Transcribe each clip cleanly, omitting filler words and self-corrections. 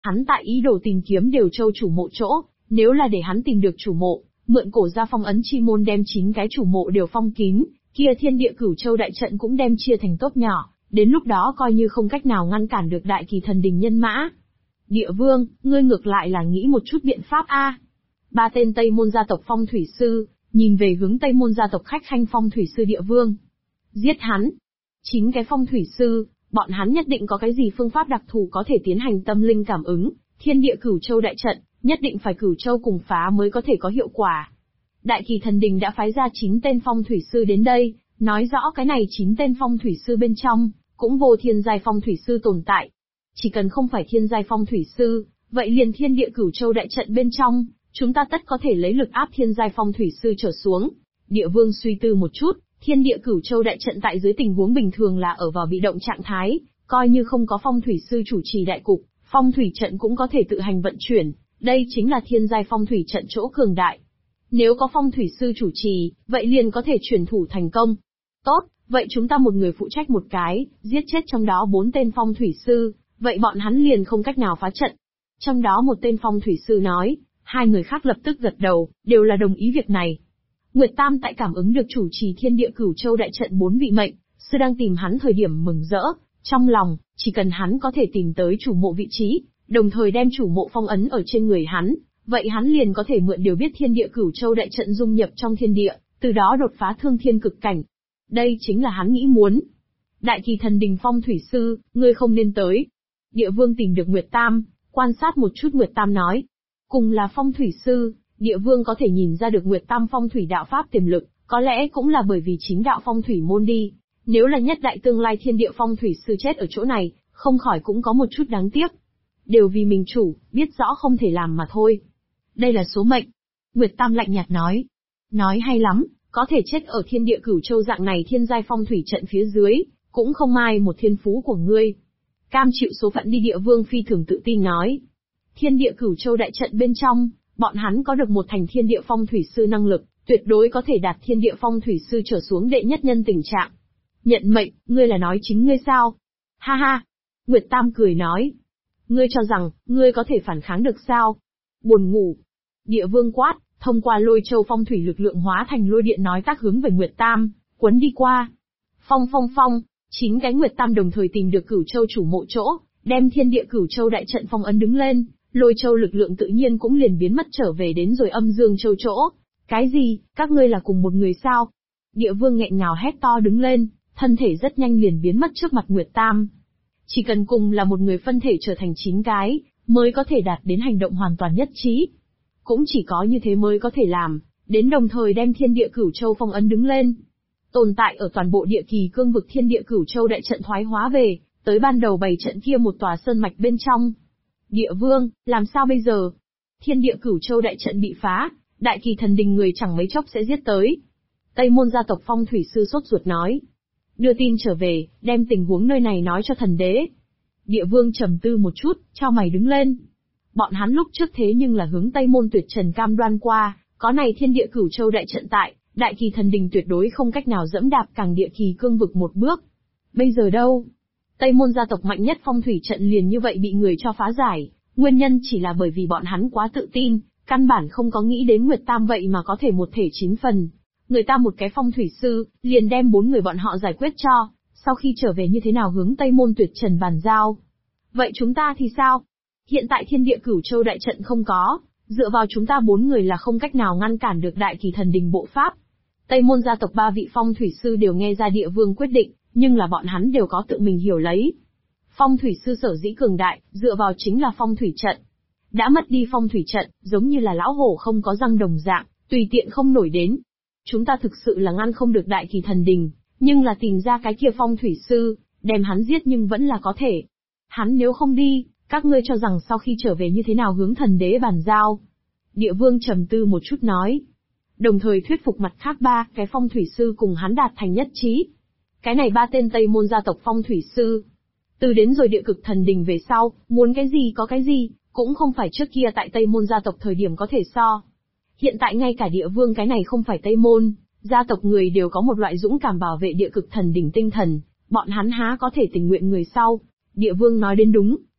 Hắn tại ý đồ tìm kiếm Đều Châu chủ mộ chỗ, nếu là để hắn tìm được chủ mộ, mượn cổ gia phong ấn chi môn đem 9 cái chủ mộ đều phong kín, kia thiên địa Cửu Châu đại trận cũng đem chia thành tốt nhỏ, đến lúc đó coi như không cách nào ngăn cản được Đại Kỳ Thần Đình nhân mã. Địa Vương, ngươi ngược lại là nghĩ một chút biện pháp a. Ba tên Tây Môn gia tộc phong thủy sư, nhìn về hướng Tây Môn gia tộc khách khanh phong thủy sư Địa Vương. Giết hắn. 9 cái phong thủy sư, bọn hắn nhất định có cái gì phương pháp đặc thù có thể tiến hành tâm linh cảm ứng, thiên địa Cửu Châu đại trận, nhất định phải Cửu Châu cùng phá mới có thể có hiệu quả. Đại Kỳ Thần Đình đã phái ra 9 tên phong thủy sư đến đây, nói rõ cái này 9 tên phong thủy sư bên trong, cũng vô thiên giai phong thủy sư tồn tại. Chỉ cần không phải thiên giai phong thủy sư, vậy liền thiên địa Cửu Châu đại trận bên trong, chúng ta tất có thể lấy lực áp thiên giai phong thủy sư trở xuống. Địa Vương suy tư một chút, thiên địa Cửu Châu đại trận tại dưới tình huống bình thường là ở vào bị động trạng thái, coi như không có phong thủy sư chủ trì đại cục, phong thủy trận cũng có thể tự hành vận chuyển, đây chính là thiên giai phong thủy trận chỗ cường đại. Nếu có phong thủy sư chủ trì, vậy liền có thể chuyển thủ thành công. Tốt, vậy chúng ta một người phụ trách một cái, giết chết trong đó 4 tên phong thủy sư, vậy bọn hắn liền không cách nào phá trận. Trong đó một tên phong thủy sư nói, 2 người khác lập tức gật đầu, đều là đồng ý việc này. Nguyệt Tam tại cảm ứng được chủ trì thiên địa Cửu Châu đại trận 4 vị mệnh sư đang tìm hắn thời điểm mừng rỡ, trong lòng, chỉ cần hắn có thể tìm tới chủ mộ vị trí, đồng thời đem chủ mộ phong ấn ở trên người hắn, vậy hắn liền có thể mượn điều biết thiên địa Cửu Châu đại trận dung nhập trong thiên địa, từ đó đột phá thương thiên cực cảnh. Đây chính là hắn nghĩ muốn. Đại Kỳ Thần Đình phong thủy sư, ngươi không nên tới. Địa Vương tìm được Nguyệt Tam, quan sát một chút Nguyệt Tam nói. Cùng là phong thủy sư, Địa Vương có thể nhìn ra được Nguyệt Tam phong thủy đạo pháp tiềm lực, có lẽ cũng là bởi vì chính đạo phong thủy môn đi. Nếu là nhất đại tương lai thiên địa phong thủy sư chết ở chỗ này, không khỏi cũng có một chút đáng tiếc. Đều vì mình chủ, biết rõ không thể làm mà thôi. Đây là số mệnh. Nguyệt Tam lạnh nhạt nói. Nói hay lắm, có thể chết ở thiên địa Cửu Châu dạng này thiên giai phong thủy trận phía dưới, cũng không ai một thiên phú của ngươi. Cam chịu số phận đi. Địa Vương phi thường tự tin nói. Thiên địa Cửu Châu đại trận bên trong, bọn hắn có được một thành thiên địa phong thủy sư năng lực, tuyệt đối có thể đạt thiên địa phong thủy sư trở xuống đệ nhất nhân tình trạng. Nhận mệnh, ngươi là nói chính ngươi sao? Ha ha! Nguyệt Tam cười nói. Ngươi cho rằng, ngươi có thể phản kháng được sao? Buồn ngủ. Địa Vương quát, thông qua Lôi Châu phong thủy lực lượng hóa thành lôi điện nói tác hướng về Nguyệt Tam, quấn đi qua. Phong phong phong, 9 cái Nguyệt Tam đồng thời tìm được Cửu Châu chủ mộ chỗ, đem thiên địa Cửu Châu đại trận phong ấn đứng lên, Lôi Châu lực lượng tự nhiên cũng liền biến mất trở về đến rồi Âm Dương Châu chỗ. Cái gì, các ngươi là cùng một người sao? Địa Vương nghẹn ngào hét to đứng lên, thân thể rất nhanh liền biến mất trước mặt Nguyệt Tam. Chỉ cần cùng là một người phân thể trở thành 9 cái, mới có thể đạt đến hành động hoàn toàn nhất trí. Cũng chỉ có như thế mới có thể làm, đến đồng thời đem thiên địa Cửu Châu phong ấn đứng lên. Tồn tại ở toàn bộ địa kỳ cương vực thiên địa Cửu Châu đại trận thoái hóa về, tới ban đầu bày trận kia một tòa sơn mạch bên trong. Địa Vương, làm sao bây giờ? Thiên địa Cửu Châu đại trận bị phá, Đại Kỳ Thần Đình người chẳng mấy chốc sẽ giết tới. Tây Môn gia tộc phong thủy sư sốt ruột nói. Đưa tin trở về, đem tình huống nơi này nói cho thần đế. Địa Vương trầm tư một chút, chau mày đứng lên. Bọn hắn lúc trước thế nhưng là hướng Tây Môn Tuyệt Trần cam đoan qua, có này thiên địa Cửu Châu đại trận tại, Đại Kỳ Thần Đình tuyệt đối không cách nào dẫm đạp càng địa kỳ cương vực một bước. Bây giờ đâu? Tây Môn gia tộc mạnh nhất phong thủy trận liền như vậy bị người cho phá giải, nguyên nhân chỉ là bởi vì bọn hắn quá tự tin, căn bản không có nghĩ đến Nguyệt Tam vậy mà có thể một thể 9 phần. Người ta một cái phong thủy sư, liền đem 4 người bọn họ giải quyết cho, sau khi trở về như thế nào hướng Tây Môn Tuyệt Trần bàn giao. Vậy chúng ta thì sao? Hiện tại thiên địa Cửu Châu đại trận không có, dựa vào chúng ta 4 người là không cách nào ngăn cản được Đại Kỳ Thần Đình bộ pháp. Tây Môn gia tộc 3 vị phong thủy sư đều nghe ra Địa Vương quyết định, nhưng là bọn hắn đều có tự mình hiểu lấy. Phong thủy sư sở dĩ cường đại, dựa vào chính là phong thủy trận. Đã mất đi phong thủy trận, giống như là lão hổ không có răng đồng dạng, tùy tiện không nổi đến. Chúng ta thực sự là ngăn không được Đại Kỳ Thần Đình, nhưng là tìm ra cái kia phong thủy sư, đem hắn giết nhưng vẫn là có thể. Hắn nếu không đi, các ngươi cho rằng sau khi trở về như thế nào hướng thần đế bàn giao? Địa Vương trầm tư một chút nói. Đồng thời thuyết phục mặt khác 3 cái phong thủy sư cùng hắn đạt thành nhất trí. Cái này 3 tên Tây Môn gia tộc phong thủy sư. Từ đến rồi địa cực thần đình về sau, muốn cái gì có cái gì, cũng không phải trước kia tại Tây Môn gia tộc thời điểm có thể so. Hiện tại ngay cả Địa Vương cái này không phải Tây Môn, gia tộc người đều có một loại dũng cảm bảo vệ địa cực thần đỉnh tinh thần, bọn hắn há có thể tình nguyện người sau. Địa Vương nói đến đúng,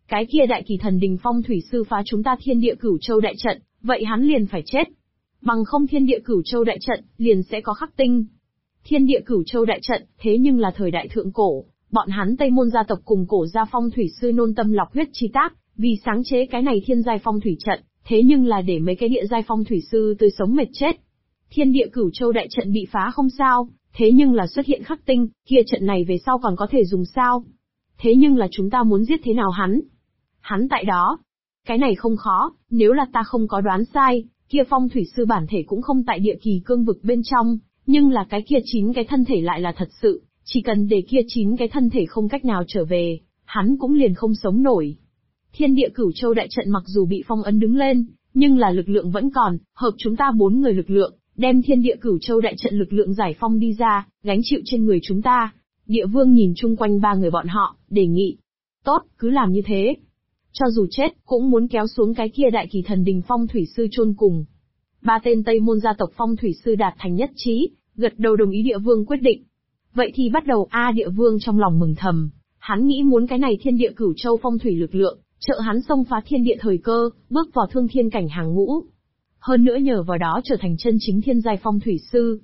Cái kia đại kỳ thần đình phong thủy sư phá chúng ta thiên địa cửu châu đại trận, vậy hắn liền phải chết. Bằng không thiên địa cửu châu đại trận, liền sẽ có khắc tinh. Thiên địa cửu châu đại trận, thế nhưng là thời đại thượng cổ, bọn hắn Tây Môn gia tộc cùng cổ gia phong thủy sư nôn tâm lọc huyết chi tác, vì sáng chế cái này thiên giai phong thủy trận, thế nhưng là để mấy cái địa giai phong thủy sư tươi sống mệt chết. Thiên địa cửu châu đại trận bị phá không sao, thế nhưng là xuất hiện khắc tinh, kia trận này về sau còn có thể dùng sao? Thế nhưng là chúng ta muốn giết thế nào hắn? Hắn tại đó. Cái này không khó, nếu là ta không có đoán sai, kia phong thủy sư bản thể cũng không tại địa kỳ cương vực bên trong, nhưng là cái kia 9 cái thân thể lại là thật sự, chỉ cần để kia 9 cái thân thể không cách nào trở về, hắn cũng liền không sống nổi. Thiên địa cửu châu đại trận mặc dù bị phong ấn đứng lên, nhưng là lực lượng vẫn còn, hợp chúng ta 4 người lực lượng, đem thiên địa cửu châu đại trận lực lượng giải phong đi ra, gánh chịu trên người chúng ta. Địa vương nhìn chung quanh 3 người bọn họ, đề nghị. Tốt, cứ làm như thế. Cho dù chết, cũng muốn kéo xuống cái kia đại kỳ thần đình phong thủy sư chôn cùng. 3 tên Tây Môn gia tộc phong thủy sư đạt thành nhất trí, gật đầu đồng ý địa vương quyết định. Vậy thì bắt đầu địa vương trong lòng mừng thầm, hắn nghĩ muốn cái này thiên địa cửu châu phong thủy lực lượng, trợ hắn xông phá thiên địa thời cơ, bước vào thương thiên cảnh hàng ngũ. Hơn nữa nhờ vào đó trở thành chân chính thiên giai phong thủy sư.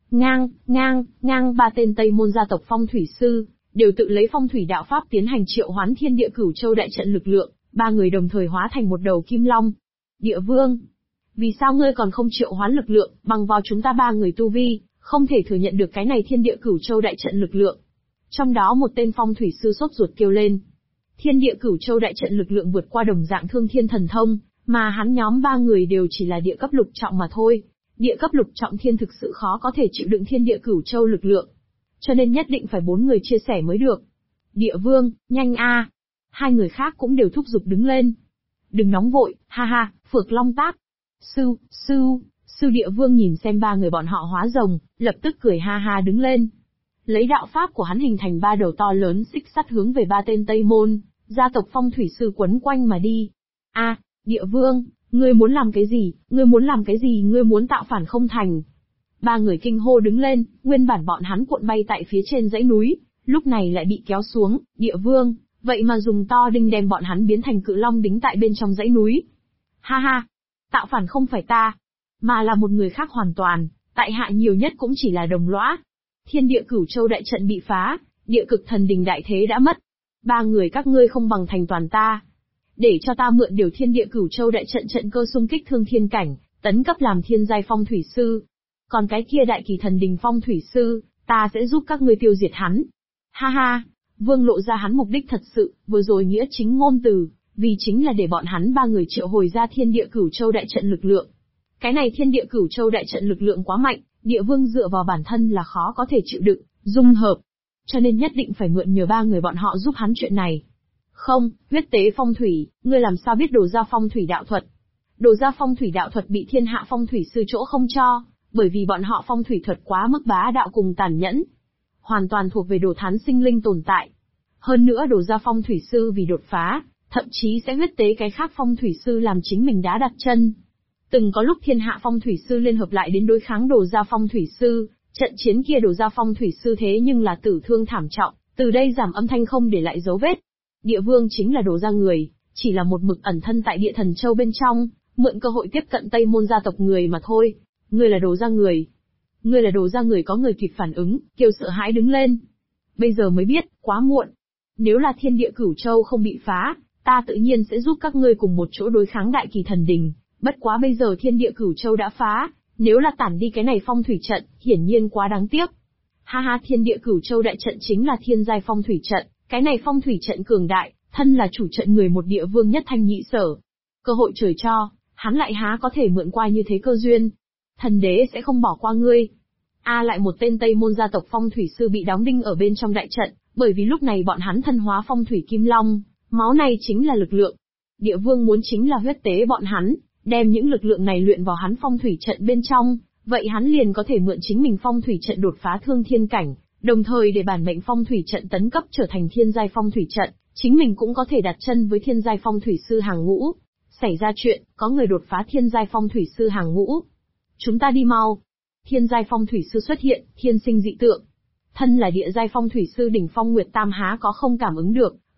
Ngang, 3 tên Tây Môn gia tộc phong thủy sư, đều tự lấy phong thủy đạo pháp tiến hành triệu hoán thiên địa cửu châu đại trận lực lượng, 3 người đồng thời hóa thành một đầu kim long. Địa vương, vì sao ngươi còn không triệu hoán lực lượng, bằng vào chúng ta 3 người tu vi, không thể thừa nhận được cái này thiên địa cửu châu đại trận lực lượng. Trong đó một tên phong thủy sư sốt ruột kêu lên. Thiên địa cửu châu đại trận lực lượng vượt qua đồng dạng thương thiên thần thông, mà hắn nhóm 3 người đều chỉ là địa cấp lục trọng mà thôi. Địa cấp lục trọng thiên thực sự khó có thể chịu đựng thiên địa cửu châu lực lượng. Cho nên nhất định phải 4 người chia sẻ mới được. Địa vương, nhanh a! 2 người khác cũng đều thúc giục đứng lên. Đừng nóng vội, ha, Phược Long Tác. Sư địa vương nhìn xem 3 người bọn họ hóa rồng, lập tức cười ha đứng lên. Lấy đạo pháp của hắn hình thành 3 đầu to lớn xích sắt hướng về 3 tên Tây Môn gia tộc phong thủy sư quấn quanh mà đi. Địa vương, ngươi muốn làm cái gì, ngươi muốn tạo phản không thành. 3 người kinh hô đứng lên, nguyên bản bọn hắn cuộn bay tại phía trên dãy núi, lúc này lại bị kéo xuống. Địa vương, vậy mà dùng to đinh đem bọn hắn biến thành cự long đính tại bên trong dãy núi. Ha, tạo phản không phải ta, mà là một người khác hoàn toàn, tại hạ nhiều nhất cũng chỉ là đồng lõa. Thiên địa cửu châu đại trận bị phá, địa cực thần đình đại thế đã mất. 3 người các ngươi không bằng thành toàn ta. Để cho ta mượn điều thiên địa cửu châu đại trận trận cơ xung kích thương thiên cảnh, tấn cấp làm thiên giai phong thủy sư. Còn cái kia đại kỳ thần đình phong thủy sư, ta sẽ giúp các ngươi tiêu diệt hắn. Ha, vương lộ ra hắn mục đích thật sự, vừa rồi nghĩa chính ngôn từ, vì chính là để bọn hắn 3 người triệu hồi ra thiên địa cửu châu đại trận lực lượng. Cái này thiên địa cửu châu đại trận lực lượng quá mạnh, địa vương dựa vào bản thân là khó có thể chịu đựng, dung hợp. Cho nên nhất định phải mượn nhờ 3 người bọn họ giúp hắn chuyện này. Không, huyết tế phong thủy, ngươi làm sao biết đồ ra phong thủy đạo thuật? Đồ ra phong thủy đạo thuật bị thiên hạ phong thủy sư chỗ không cho, bởi vì bọn họ phong thủy thuật quá mức bá đạo cùng tàn nhẫn. Hoàn toàn thuộc về đồ thán sinh linh tồn tại. Hơn nữa đồ ra phong thủy sư vì đột phá, thậm chí sẽ huyết tế cái khác phong thủy sư làm chính mình đá đặt chân. Từng có lúc thiên hạ phong thủy sư liên hợp lại đến đối kháng đồ ra phong thủy sư, trận chiến kia đồ ra phong thủy sư thế nhưng là tử thương thảm trọng, từ đây giảm âm thanh không để lại dấu vết. Địa vương chính là đồ ra người, chỉ là một mực ẩn thân tại địa thần châu bên trong, mượn cơ hội tiếp cận Tây Môn gia tộc người mà thôi. Ngươi là đồ ra người. Ngươi là đồ ra người, có người kịp phản ứng, kêu sợ hãi đứng lên. Bây giờ mới biết, quá muộn. Nếu là thiên địa cửu châu không bị phá, ta tự nhiên sẽ giúp các ngươi cùng một chỗ đối kháng đại kỳ thần đình. Bất quá bây giờ thiên địa cửu châu đã phá, nếu là tản đi cái này phong thủy trận, hiển nhiên quá đáng tiếc. Ha, thiên địa cửu châu đại trận chính là thiên giai phong thủy trận, cái này phong thủy trận cường đại, thân là chủ trận người một địa vương nhất thanh nhị sở. Cơ hội trời cho, hắn lại há có thể mượn qua như thế cơ duyên. Thần đế sẽ không bỏ qua ngươi. Lại một tên Tây Môn gia tộc phong thủy sư bị đóng đinh ở bên trong đại trận, bởi vì lúc này bọn hắn thân hóa phong thủy kim long, máu này chính là lực lượng. Địa vương muốn chính là huyết tế bọn hắn, đem những lực lượng này luyện vào hắn phong thủy trận bên trong, vậy hắn liền có thể mượn chính mình phong thủy trận đột phá thương thiên cảnh, đồng thời để bản mệnh phong thủy trận tấn cấp trở thành thiên giai phong thủy trận, chính mình cũng có thể đặt chân với thiên giai phong thủy sư hàng ngũ. Xảy ra chuyện, có người đột phá thiên giai phong thủy sư hàng ngũ. Chúng ta đi mau. Thiên giai phong thủy sư xuất hiện, thiên sinh dị tượng. Thân là địa giai phong thủy sư đỉnh phong Nguyệt Tam há có không cảm ứng được,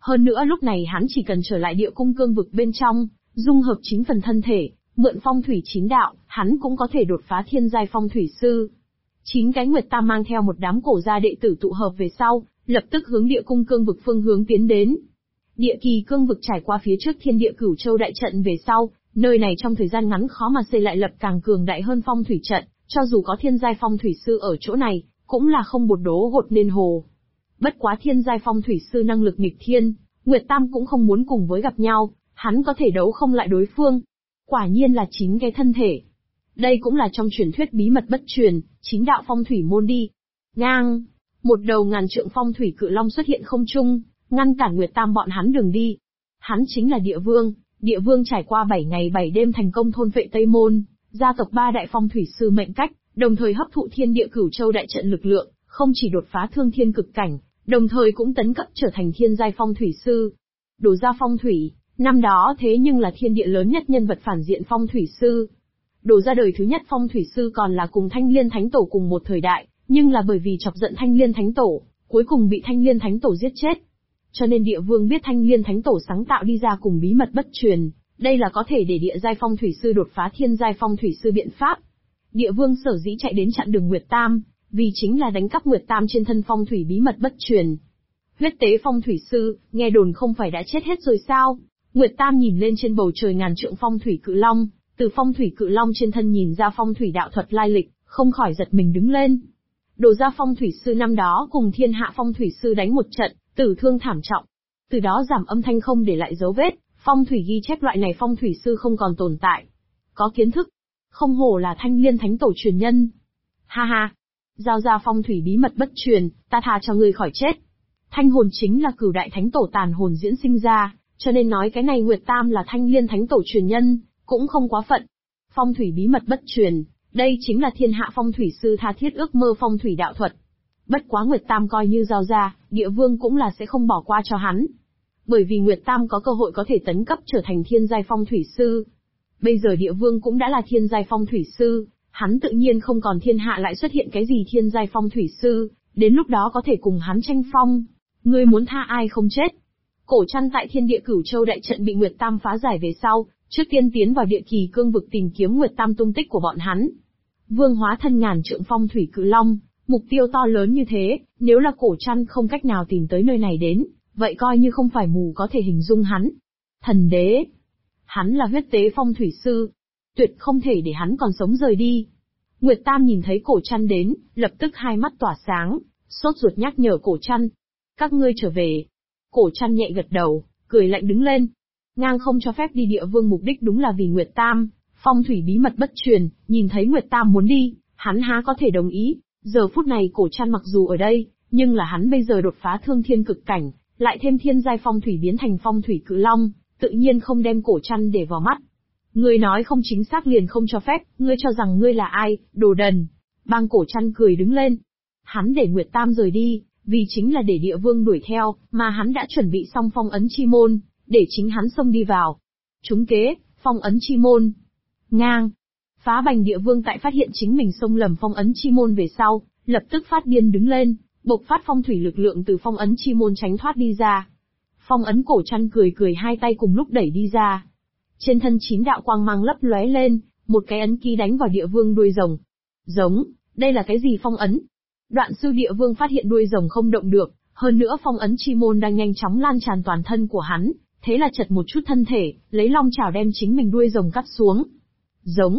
Hơn nữa lúc này hắn chỉ cần trở lại địa cung cương vực bên trong, dung hợp 9 phần thân thể, mượn phong thủy 9 đạo, hắn cũng có thể đột phá thiên giai phong thủy sư. 9 cái Nguyệt Tam mang theo một đám cổ gia đệ tử tụ hợp về sau, lập tức hướng địa cung cương vực phương hướng tiến đến. Địa kỳ cương vực trải qua phía trước thiên địa cửu châu đại trận về sau, nơi này trong thời gian ngắn khó mà xây lại lập càng cường đại hơn phong thủy trận, cho dù có thiên giai phong thủy sư ở chỗ này, cũng là không bột đố gột nên hồ. Bất quá thiên giai phong thủy sư năng lực nghịch thiên, Nguyệt Tam cũng không muốn cùng với gặp nhau, hắn có thể đấu không lại đối phương. Quả nhiên là 9 cái thân thể. Đây cũng là trong truyền thuyết bí mật bất truyền, 9 đạo phong thủy môn đi. Ngang, một đầu ngàn trượng phong thủy cự long xuất hiện không trung, ngăn cản Nguyệt Tam bọn hắn đường đi. Hắn chính là Địa Vương trải qua 7 ngày 7 đêm thành công thôn vệ Tây Môn, gia tộc 3 đại phong thủy sư mệnh cách, đồng thời hấp thụ thiên địa cửu châu đại trận lực lượng, không chỉ đột phá thương thiên cực cảnh, đồng thời cũng tấn cấp trở thành thiên giai phong thủy sư. Đồ gia phong thủy, năm đó thế nhưng là thiên địa lớn nhất nhân vật phản diện phong thủy sư. Đồ gia đời thứ nhất phong thủy sư còn là cùng Thanh Liên Thánh Tổ cùng một thời đại, nhưng là bởi vì chọc giận Thanh Liên Thánh Tổ, cuối cùng bị Thanh Liên Thánh Tổ giết chết. Cho nên Địa Vương biết Thanh Liên Thánh Tổ sáng tạo đi ra cùng bí mật bất truyền, đây là có thể để địa giai phong thủy sư đột phá thiên giai phong thủy sư biện pháp. Địa Vương sở dĩ chạy đến chặn đường Nguyệt Tam, vì chính là đánh cắp Nguyệt Tam trên thân phong thủy bí mật bất truyền. Huyết tế phong thủy sư, nghe đồn không phải đã chết hết rồi sao? Nguyệt Tam nhìn lên trên bầu trời ngàn trượng phong thủy cự long, từ phong thủy cự long trên thân nhìn ra phong thủy đạo thuật lai lịch, không khỏi giật mình đứng lên. Đồ gia phong thủy sư năm đó cùng thiên hạ phong thủy sư đánh một trận, tử thương thảm trọng. Từ đó giảm âm thanh không để lại dấu vết, phong thủy ghi chép loại này phong thủy sư không còn tồn tại. Có kiến thức, không hổ là Thanh Liên Thánh Tổ truyền nhân. Ha ha, giao ra phong thủy bí mật bất truyền, ta tha cho ngươi khỏi chết. Thanh hồn chính là cửu đại thánh tổ tàn hồn diễn sinh ra, cho nên nói cái này Nguyệt Tam là Thanh Liên Thánh Tổ truyền nhân, cũng không quá phận. Phong thủy bí mật bất truyền, đây chính là thiên hạ phong thủy sư tha thiết ước mơ phong thủy đạo thuật. Bất quá Nguyệt Tam coi như giao ra, Địa Vương cũng là sẽ không bỏ qua cho hắn. Bởi vì Nguyệt Tam có cơ hội có thể tấn cấp trở thành thiên giai phong thủy sư. Bây giờ Địa Vương cũng đã là thiên giai phong thủy sư, hắn tự nhiên không còn thiên hạ lại xuất hiện cái gì thiên giai phong thủy sư, đến lúc đó có thể cùng hắn tranh phong. Ngươi muốn tha ai không chết? Cổ Trăn tại thiên địa cửu châu đại trận bị Nguyệt Tam phá giải về sau, trước tiên tiến vào địa kỳ cương vực tìm kiếm Nguyệt Tam tung tích của bọn hắn. Vương hóa thân ngàn trượng phong thủy cự long, mục tiêu to lớn như thế, nếu là Cổ Trăn không cách nào tìm tới nơi này đến, vậy coi như không phải mù có thể hình dung hắn. Thần đế, hắn là huyết tế phong thủy sư, tuyệt không thể để hắn còn sống rời đi. Nguyệt Tam nhìn thấy Cổ Trăn đến, lập tức hai mắt tỏa sáng, sốt ruột nhắc nhở Cổ Trăn. Các ngươi trở về. Cổ Trăn nhẹ gật đầu, cười lạnh đứng lên. Ngang không cho phép đi Địa Vương mục đích đúng là vì Nguyệt Tam, phong thủy bí mật bất truyền, nhìn thấy Nguyệt Tam muốn đi, hắn há có thể đồng ý. Giờ phút này Cổ Trăn mặc dù ở đây, nhưng là hắn bây giờ đột phá thương thiên cực cảnh, lại thêm thiên giai phong thủy biến thành phong thủy cự long, tự nhiên không đem Cổ Trăn để vào mắt. Ngươi nói không chính xác liền không cho phép, ngươi cho rằng ngươi là ai, đồ đần. Bang Cổ Trăn cười đứng lên. Hắn để Nguyệt Tam rời đi, vì chính là để Địa Vương đuổi theo, mà hắn đã chuẩn bị xong phong ấn chi môn, để chính hắn xông đi vào. Trúng kế, phong ấn chi môn. Ngang. Phá Bành Địa Vương tại phát hiện chính mình xông lầm phong ấn chi môn về sau, lập tức phát điên đứng lên, bộc phát phong thủy lực lượng từ phong ấn chi môn tránh thoát đi ra. Phong ấn Cổ Trăn cười hai tay cùng lúc đẩy đi ra. Trên thân 9 đạo quang mang lấp lóe lên, một cái ấn ký đánh vào Địa Vương đuôi rồng. Giống, đây là cái gì phong ấn? Đoạn sư Địa Vương phát hiện đuôi rồng không động được, hơn nữa phong ấn chi môn đang nhanh chóng lan tràn toàn thân của hắn, thế là chật một chút thân thể, lấy long chảo đem chính mình đuôi rồng cắt xuống. Giống,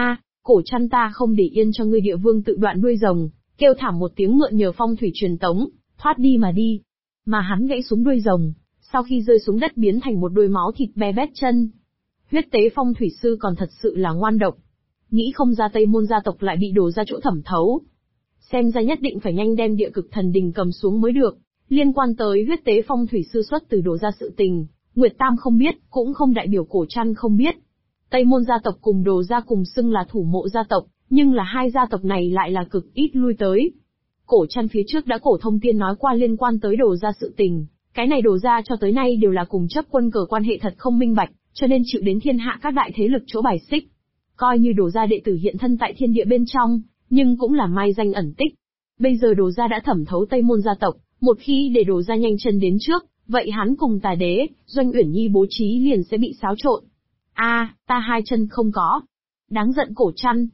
Cổ Trăn ta không để yên cho ngươi. Địa Vương tự đoạn đuôi rồng, kêu thảm một tiếng mượn nhờ phong thủy truyền tống, thoát đi mà đi. Mà hắn gãy xuống đuôi rồng, sau khi rơi xuống đất biến thành một đôi máu thịt be bét chân. Huyết tế phong thủy sư còn thật sự là ngoan độc. Nghĩ không ra Tây Môn gia tộc lại bị đổ ra chỗ thẩm thấu. Xem ra nhất định phải nhanh đem địa cực thần đình cầm xuống mới được. Liên quan tới huyết tế phong thủy sư xuất từ đổ ra sự tình, Nguyệt Tam không biết, cũng không đại biểu Cổ Trăn không biết. Tây Môn gia tộc cùng Đồ gia cùng xưng là thủ mộ gia tộc, nhưng là hai gia tộc này lại là cực ít lui tới. Cổ Trăn phía trước đã cổ thông tiên nói qua liên quan tới Đồ gia sự tình, cái này Đồ gia cho tới nay đều là cùng chấp quân cờ quan hệ thật không minh bạch, cho nên chịu đến thiên hạ các đại thế lực chỗ bài xích. Coi như Đồ gia đệ tử hiện thân tại thiên địa bên trong, nhưng cũng là mai danh ẩn tích. Bây giờ Đồ gia đã thẩm thấu Tây Môn gia tộc, một khi để Đồ gia nhanh chân đến trước, vậy hắn cùng Tà Đế, Doanh Uyển Nhi bố trí liền sẽ bị xáo trộn. Ta hai chân không có. Đáng giận Cổ Trăn,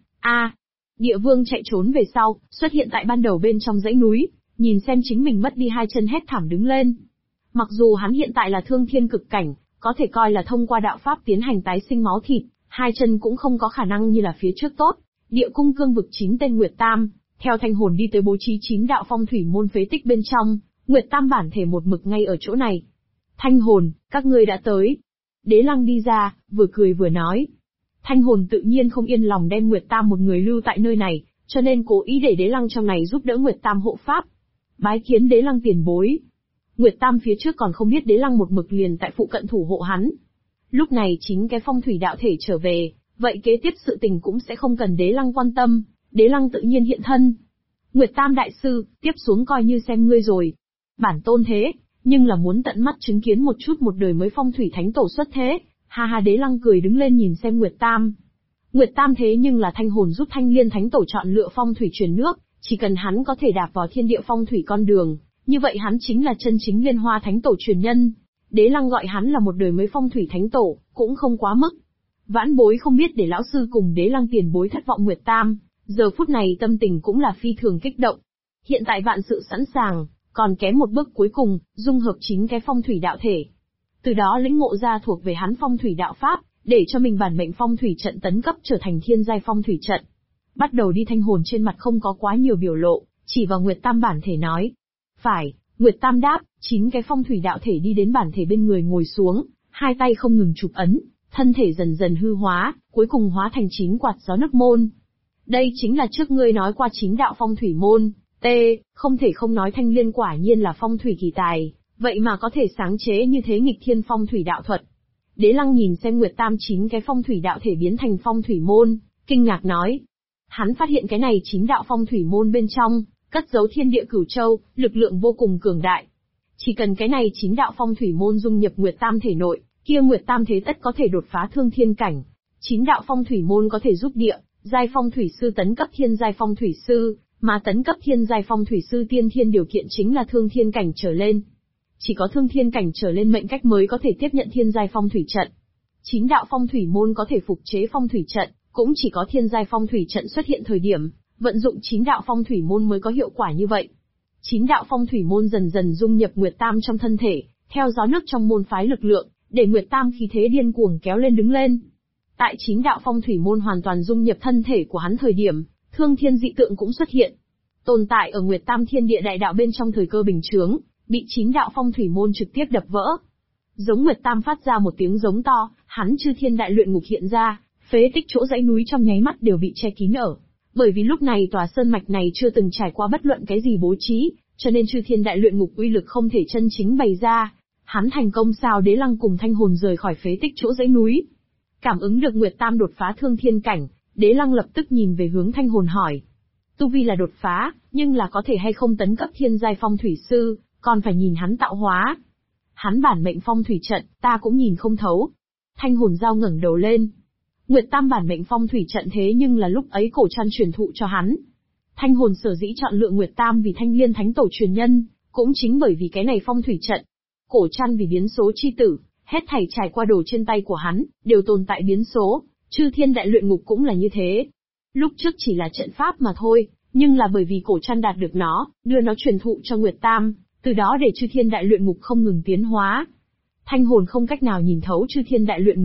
Địa Vương chạy trốn về sau, xuất hiện tại ban đầu bên trong dãy núi, nhìn xem chính mình mất đi hai chân hét thảm đứng lên. Mặc dù hắn hiện tại là thương thiên cực cảnh, có thể coi là thông qua đạo pháp tiến hành tái sinh máu thịt, hai chân cũng không có khả năng như là phía trước tốt. Địa cung cương vực 9 tên Nguyệt Tam, theo thanh hồn đi tới bố trí 9 đạo phong thủy môn phế tích bên trong, Nguyệt Tam bản thể một mực ngay ở chỗ này. Thanh hồn, các ngươi đã tới. Đế Lăng đi ra, vừa cười vừa nói. Thanh hồn tự nhiên không yên lòng đem Nguyệt Tam một người lưu tại nơi này, cho nên cố ý để Đế Lăng trong này giúp đỡ Nguyệt Tam hộ pháp. Bái kiến Đế Lăng tiền bối. Nguyệt Tam phía trước còn không biết Đế Lăng một mực liền tại phụ cận thủ hộ hắn. Lúc này chính cái phong thủy đạo thể trở về, vậy kế tiếp sự tình cũng sẽ không cần Đế Lăng quan tâm, Đế Lăng tự nhiên hiện thân. Nguyệt Tam đại sư, tiếp xuống coi như xem ngươi rồi. Bản tôn thế, nhưng là muốn tận mắt chứng kiến một chút một đời mới phong thủy thánh tổ xuất thế. Ha ha, Đế Lăng cười đứng lên nhìn xem Nguyệt Tam. Nguyệt Tam thế nhưng là thanh hồn giúp Thanh Liên thánh tổ chọn lựa phong thủy truyền nước, chỉ cần hắn có thể đạp vào thiên địa phong thủy con đường, như vậy hắn chính là chân chính Liên Hoa thánh tổ truyền nhân. Đế Lăng gọi hắn là một đời mới phong thủy thánh tổ, cũng không quá mức. Vãn bối không biết để lão sư cùng Đế Lăng tiền bối thất vọng. Nguyệt Tam, giờ phút này tâm tình cũng là phi thường kích động. Hiện tại vạn sự sẵn sàng, còn kém một bước cuối cùng, dung hợp chính cái phong thủy đạo thể. Từ đó lĩnh ngộ ra thuộc về hắn phong thủy đạo pháp, để cho mình bản mệnh phong thủy trận tấn cấp trở thành thiên giai phong thủy trận. Bắt đầu đi, thanh hồn trên mặt không có quá nhiều biểu lộ, chỉ vào Nguyệt Tam bản thể nói. Phải, Nguyệt Tam đáp, chính cái phong thủy đạo thể đi đến bản thể bên người ngồi xuống, hai tay không ngừng chụp ấn, thân thể dần dần hư hóa, cuối cùng hóa thành 9 quạt gió nước môn. Đây chính là trước ngươi nói qua 9 đạo phong thủy môn. Không thể không nói Thanh Liên quả nhiên là phong thủy kỳ tài, vậy mà có thể sáng chế như thế nghịch thiên phong thủy đạo thuật. Đế Lăng nhìn xem Nguyệt Tam 9 cái phong thủy đạo thể biến thành phong thủy môn, kinh ngạc nói. Hắn phát hiện cái này 9 đạo phong thủy môn bên trong, cất giấu thiên địa cửu châu, lực lượng vô cùng cường đại. Chỉ cần cái này 9 đạo phong thủy môn dung nhập Nguyệt Tam thể nội, kia Nguyệt Tam thế tất có thể đột phá thương thiên cảnh. 9 đạo phong thủy môn có thể giúp địa giai phong thủy sư tấn cấp thiên giai phong thủy sư, mà tấn cấp thiên giai phong thủy sư tiên thiên điều kiện chính là thương thiên cảnh trở lên. Chỉ có thương thiên cảnh trở lên mệnh cách mới có thể tiếp nhận thiên giai phong thủy trận. 9 đạo phong thủy môn có thể phục chế phong thủy trận, cũng chỉ có thiên giai phong thủy trận xuất hiện thời điểm, vận dụng 9 đạo phong thủy môn mới có hiệu quả như vậy. 9 đạo phong thủy môn dần dần dung nhập Nguyệt Tam trong thân thể, theo gió nước trong môn phái lực lượng, để Nguyệt Tam khí thế điên cuồng kéo lên đứng lên. Tại 9 đạo phong thủy môn hoàn toàn dung nhập thân thể của hắn thời điểm, thương thiên dị tượng cũng xuất hiện. Tồn tại ở Nguyệt Tam thiên địa đại đạo bên trong thời cơ bình chướng, bị 9 đạo phong thủy môn trực tiếp đập vỡ. Giống Nguyệt Tam phát ra một tiếng giống to, hắn chư thiên đại luyện ngục hiện ra, phế tích chỗ dãy núi trong nháy mắt đều bị che kín ở. Bởi vì lúc này tòa sơn mạch này chưa từng trải qua bất luận cái gì bố trí, cho nên chư thiên đại luyện ngục uy lực không thể chân chính bày ra. Hắn thành công sao Đế Lăng cùng thanh hồn rời khỏi phế tích chỗ dãy núi. Cảm ứng được Nguyệt Tam đột phá thương thiên cảnh, Đế Lăng lập tức nhìn về hướng thanh hồn hỏi. Tu vi là đột phá, nhưng là có thể hay không tấn cấp thiên giai phong thủy sư, còn phải nhìn hắn tạo hóa. Hắn bản mệnh phong thủy trận, ta cũng nhìn không thấu. Thanh hồn giao ngẩng đầu lên. Nguyệt Tam bản mệnh phong thủy trận thế nhưng là lúc ấy Cổ Trăn truyền thụ cho hắn. Thanh hồn sở dĩ chọn lựa Nguyệt Tam vì Thanh Liên thánh tổ truyền nhân, cũng chính bởi vì cái này phong thủy trận. Cổ Trăn vì biến số chi tử, hết thảy trải qua đồ trên tay của hắn, đều tồn tại biến số, chư thiên đại luyện ngục cũng là như thế. Lúc trước chỉ là trận pháp mà thôi, nhưng là bởi vì Cổ Trăn đạt được nó, đưa nó truyền thụ cho Nguyệt Tam, từ đó để chư thiên đại luyện ngục không ngừng tiến hóa. Thanh hồn không cách nào nhìn thấu chư thiên đại luyện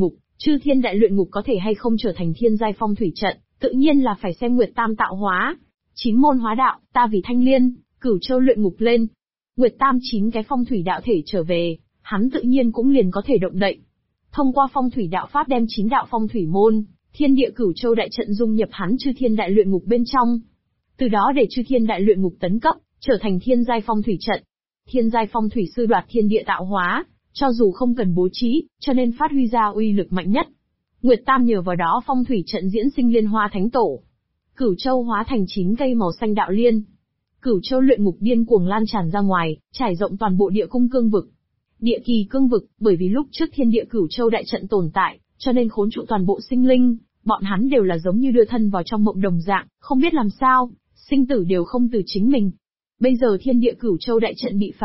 ngục có thể hay không trở thành thiên giai phong thủy trận, tự nhiên là phải xem Nguyệt Tam tạo hóa. 9 môn hóa đạo, ta vì Thanh Liên, cửu châu luyện ngục lên. Nguyệt Tam 9 cái phong thủy đạo thể trở về, hắn tự nhiên cũng liền có thể động đậy. Thông qua phong thủy đạo pháp đem 9 đạo phong thủy môn, thiên địa cửu châu đại trận dung nhập hắn chư thiên đại luyện ngục bên trong. Từ đó để chư thiên đại luyện ngục tấn cấp, trở thành thiên giai phong thủy trận. Thiên giai phong thủy sư đoạt thiên địa tạo hóa, cho dù không cần bố trí, cho nên phát huy ra uy lực mạnh nhất. Nguyệt Tam nhờ vào đó phong thủy trận diễn sinh Liên Hoa thánh tổ. Cửu châu hóa thành 9 cây màu xanh đạo liên. Cửu châu luyện ngục điên cuồng lan tràn ra ngoài, trải rộng toàn bộ địa cung cương vực. Địa kỳ cương vực, bởi vì lúc trước thiên địa cửu châu đại trận tồn tại, cho nên khốn trụ toàn bộ sinh linh, bọn hắn đều là giống như đưa thân vào trong mộng đồng dạng, không biết làm sao, sinh tử đều không từ chính mình. Bây giờ thiên địa cửu châu đại trận bị phá,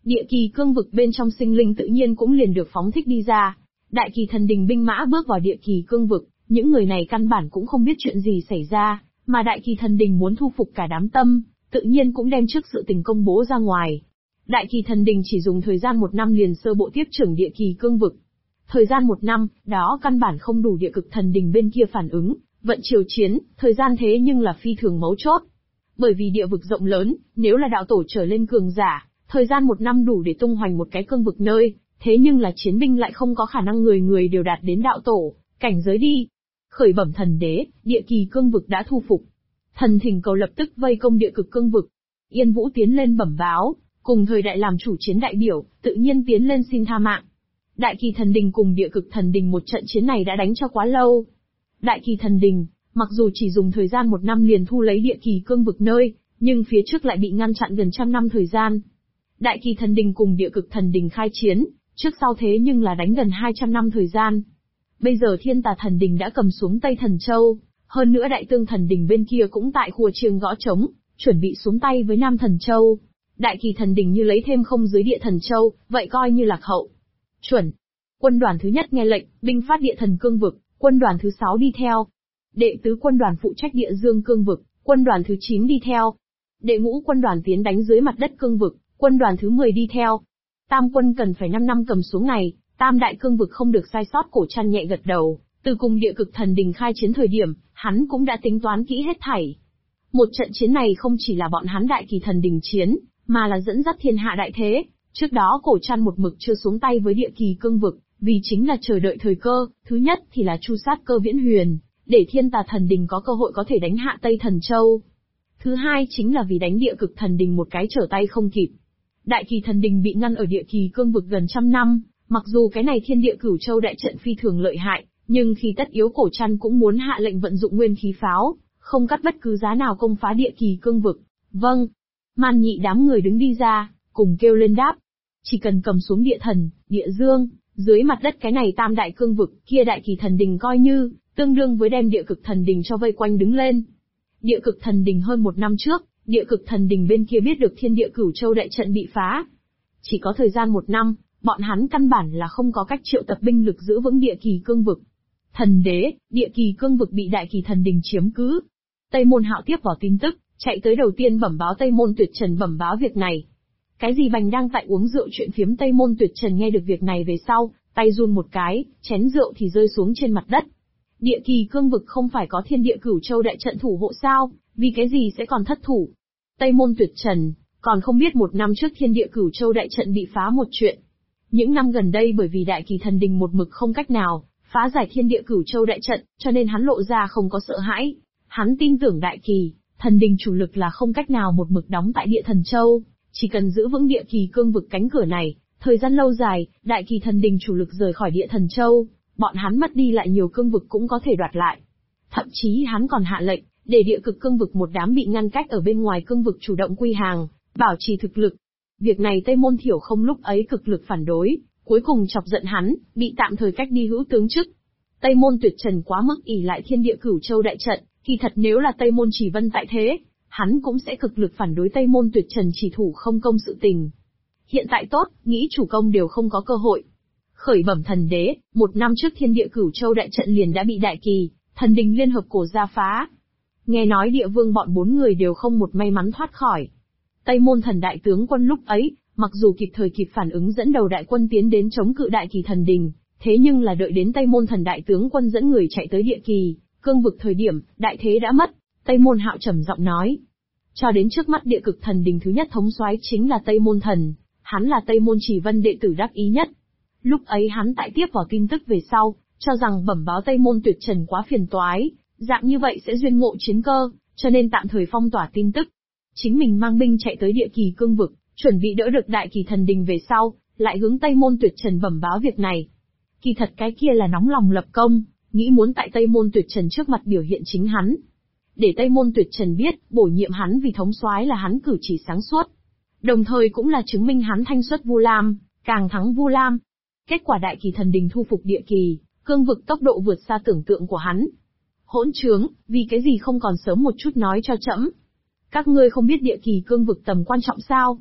Địa kỳ cương vực bên trong sinh linh tự nhiên cũng liền được phóng thích đi ra. Đại kỳ thần đình binh mã bước vào địa kỳ cương vực, những người này căn bản cũng không biết chuyện gì xảy ra, mà đại kỳ thần đình muốn thu phục cả đám tâm, tự nhiên cũng đem trước sự tình công bố ra ngoài. Đại kỳ thần đình chỉ dùng thời gian 1 năm liền sơ bộ tiếp trưởng địa kỳ cương vực. Thời gian 1 năm, đó căn bản không đủ địa cực thần đình bên kia phản ứng, vận chiều chiến, thời gian thế nhưng là phi thường mấu chốt. Bởi vì địa vực rộng lớn, nếu là đạo tổ trở lên cường giả, thời gian 1 năm đủ để tung hoành một cái cương vực nơi, thế nhưng là chiến binh lại không có khả năng người người đều đạt đến đạo tổ, cảnh giới đi. Khởi bẩm thần đế, địa kỳ cương vực đã thu phục. Thần thỉnh cầu lập tức vây công địa cực cương vực. Yên Vũ tiến lên bẩm báo, cùng thời đại làm chủ chiến đại biểu, tự nhiên tiến lên xin tha mạng. Đại kỳ thần đình cùng địa cực thần đình một trận chiến này đã đánh cho quá lâu. Đại kỳ thần đình, mặc dù chỉ dùng thời gian 1 năm liền thu lấy địa kỳ cương vực nơi, nhưng phía trước lại bị ngăn chặn gần 100 năm thời gian. Đại kỳ thần đình cùng địa cực thần đình khai chiến, trước sau thế nhưng là đánh gần 200 năm thời gian. Bây giờ Thiên Tà thần đình đã cầm xuống Tây Thần Châu, hơn nữa Đại Tương thần đình bên kia cũng tại khua chiêng gõ trống, chuẩn bị xuống tay với Nam Thần Châu. Đại kỳ thần đình như lấy thêm không dưới địa thần châu, vậy coi như lạc hậu. Chuẩn. Quân đoàn thứ nhất nghe lệnh, binh phát địa thần cương vực, quân đoàn thứ 6 đi theo. Đệ tứ quân đoàn phụ trách địa dương cương vực, quân đoàn thứ 9 đi theo. Đệ ngũ quân đoàn tiến đánh dưới mặt đất cương vực, quân đoàn thứ 10 đi theo. Tam quân cần phải 5 năm cầm xuống này, tam đại cương vực không được sai sót. Cổ Trăn nhẹ gật đầu, từ cùng địa cực thần đình khai chiến thời điểm, hắn cũng đã tính toán kỹ hết thảy. Một trận chiến này không chỉ là bọn hắn đại kỳ thần đình chiến, mà là dẫn dắt thiên hạ đại thế. Trước đó Cổ Trăn một mực chưa xuống tay với địa kỳ cương vực, vì chính là chờ đợi thời cơ. Thứ nhất thì là chu sát Cơ Viễn Huyền, để Thiên Tà thần đình có cơ hội có thể đánh hạ Tây Thần Châu. Thứ hai chính là vì đánh địa cực thần đình một cái trở tay không kịp. Đại kỳ thần đình bị ngăn ở địa kỳ cương vực gần 100 năm, mặc dù cái này Thiên Địa Cửu Châu đại trận phi thường lợi hại, nhưng khi tất yếu Cổ Trăn cũng muốn hạ lệnh vận dụng nguyên khí pháo, không cắt bất cứ giá nào công phá địa kỳ cương vực. Vâng. Man Nhị đám người đứng đi ra, cùng kêu lên đáp. Chỉ cần cầm xuống địa thần, địa dương, dưới mặt đất cái này tam đại cương vực, kia đại kỳ thần đình coi như, tương đương với đem địa cực thần đình cho vây quanh đứng lên. Địa cực thần đình hơn 1 năm trước, địa cực thần đình bên kia biết được Thiên Địa Cửu Châu đại trận bị phá. Chỉ có thời gian 1 năm, bọn hắn căn bản là không có cách triệu tập binh lực giữ vững địa kỳ cương vực. Thần đế, địa kỳ cương vực bị đại kỳ thần đình chiếm cứ. Tây Môn Hạo tiếp vào tin tức, chạy tới đầu tiên bẩm báo Tây Môn Tuyệt Trần bẩm báo việc này. Cái gì Bành đang tại uống rượu chuyện phiếm Tây Môn Tuyệt Trần nghe được việc này về sau, tay run một cái, chén rượu thì rơi xuống trên mặt đất. Địa kỳ cương vực không phải có Thiên Địa Cửu Châu đại trận thủ hộ sao, vì cái gì sẽ còn thất thủ? Tây Môn Tuyệt Trần, còn không biết 1 năm trước Thiên Địa Cửu Châu đại trận bị phá một chuyện. Những năm gần đây bởi vì đại kỳ thần đình một mực không cách nào phá giải Thiên Địa Cửu Châu đại trận, cho nên hắn lộ ra không có sợ hãi. Hắn tin tưởng đại kỳ thần đình chủ lực là không cách nào một mực đóng tại địa thần châu, chỉ cần giữ vững địa kỳ cương vực cánh cửa này, thời gian lâu dài, đại kỳ thần đình chủ lực rời khỏi địa thần châu, bọn hắn mất đi lại nhiều cương vực cũng có thể đoạt lại. Thậm chí hắn còn hạ lệnh, để địa cực cương vực một đám bị ngăn cách ở bên ngoài cương vực chủ động quy hàng, bảo trì thực lực. Việc này Tây Môn Thiểu Không lúc ấy cực lực phản đối, cuối cùng chọc giận hắn, bị tạm thời cách đi hữu tướng chức. Tây Môn Tuyệt Trần quá mức ỷ lại Thiên Địa Cửu Châu đại trận, kỳ thật nếu là Tây Môn Chỉ Vân tại thế, hắn cũng sẽ cực lực phản đối Tây Môn Tuyệt Trần chỉ thủ không công sự tình. Hiện tại tốt, nghĩ chủ công đều không có cơ hội. Khởi bẩm thần đế, 1 năm trước Thiên Địa Cửu Châu đại trận liền đã bị đại kỳ thần đình liên hợp cổ ra phá. Nghe nói địa vương bọn 4 người đều không một may mắn thoát khỏi. Tây Môn Thần đại tướng quân lúc ấy, mặc dù kịp thời kịp phản ứng dẫn đầu đại quân tiến đến chống cự đại kỳ thần đình, thế nhưng là đợi đến Tây Môn Thần đại tướng quân dẫn người chạy tới địa kỳ cương vực thời điểm, đại thế đã mất. Tây Môn Hạo trầm giọng nói. Cho đến trước mắt địa cực thần đình thứ nhất thống soái chính là Tây Môn Thần, hắn là Tây Môn Chỉ Vân đệ tử đắc ý nhất. Lúc ấy hắn tại tiếp vào tin tức về sau, cho rằng bẩm báo Tây Môn Tuyệt Trần quá phiền toái, dạng như vậy sẽ duyên ngộ chiến cơ, cho nên tạm thời phong tỏa tin tức. Chính mình mang binh chạy tới địa kỳ cương vực, chuẩn bị đỡ được đại kỳ thần đình về sau, lại hướng Tây Môn Tuyệt Trần bẩm báo việc này. Kỳ thật cái kia là nóng lòng lập công, nghĩ muốn tại Tây Môn Tuyệt Trần trước mặt biểu hiện chính hắn. Để Tây Môn Tuyệt Trần biết, bổ nhiệm hắn vì thống soái là hắn cử chỉ sáng suốt. Đồng thời cũng là chứng minh hắn thanh xuất Vu Lam, càng thắng Vu Lam. Kết quả đại kỳ thần đình thu phục địa kỳ cương vực tốc độ vượt xa tưởng tượng của hắn. Hỗn trướng, vì cái gì không còn sớm một chút nói cho trẫm? Các ngươi không biết địa kỳ cương vực tầm quan trọng sao?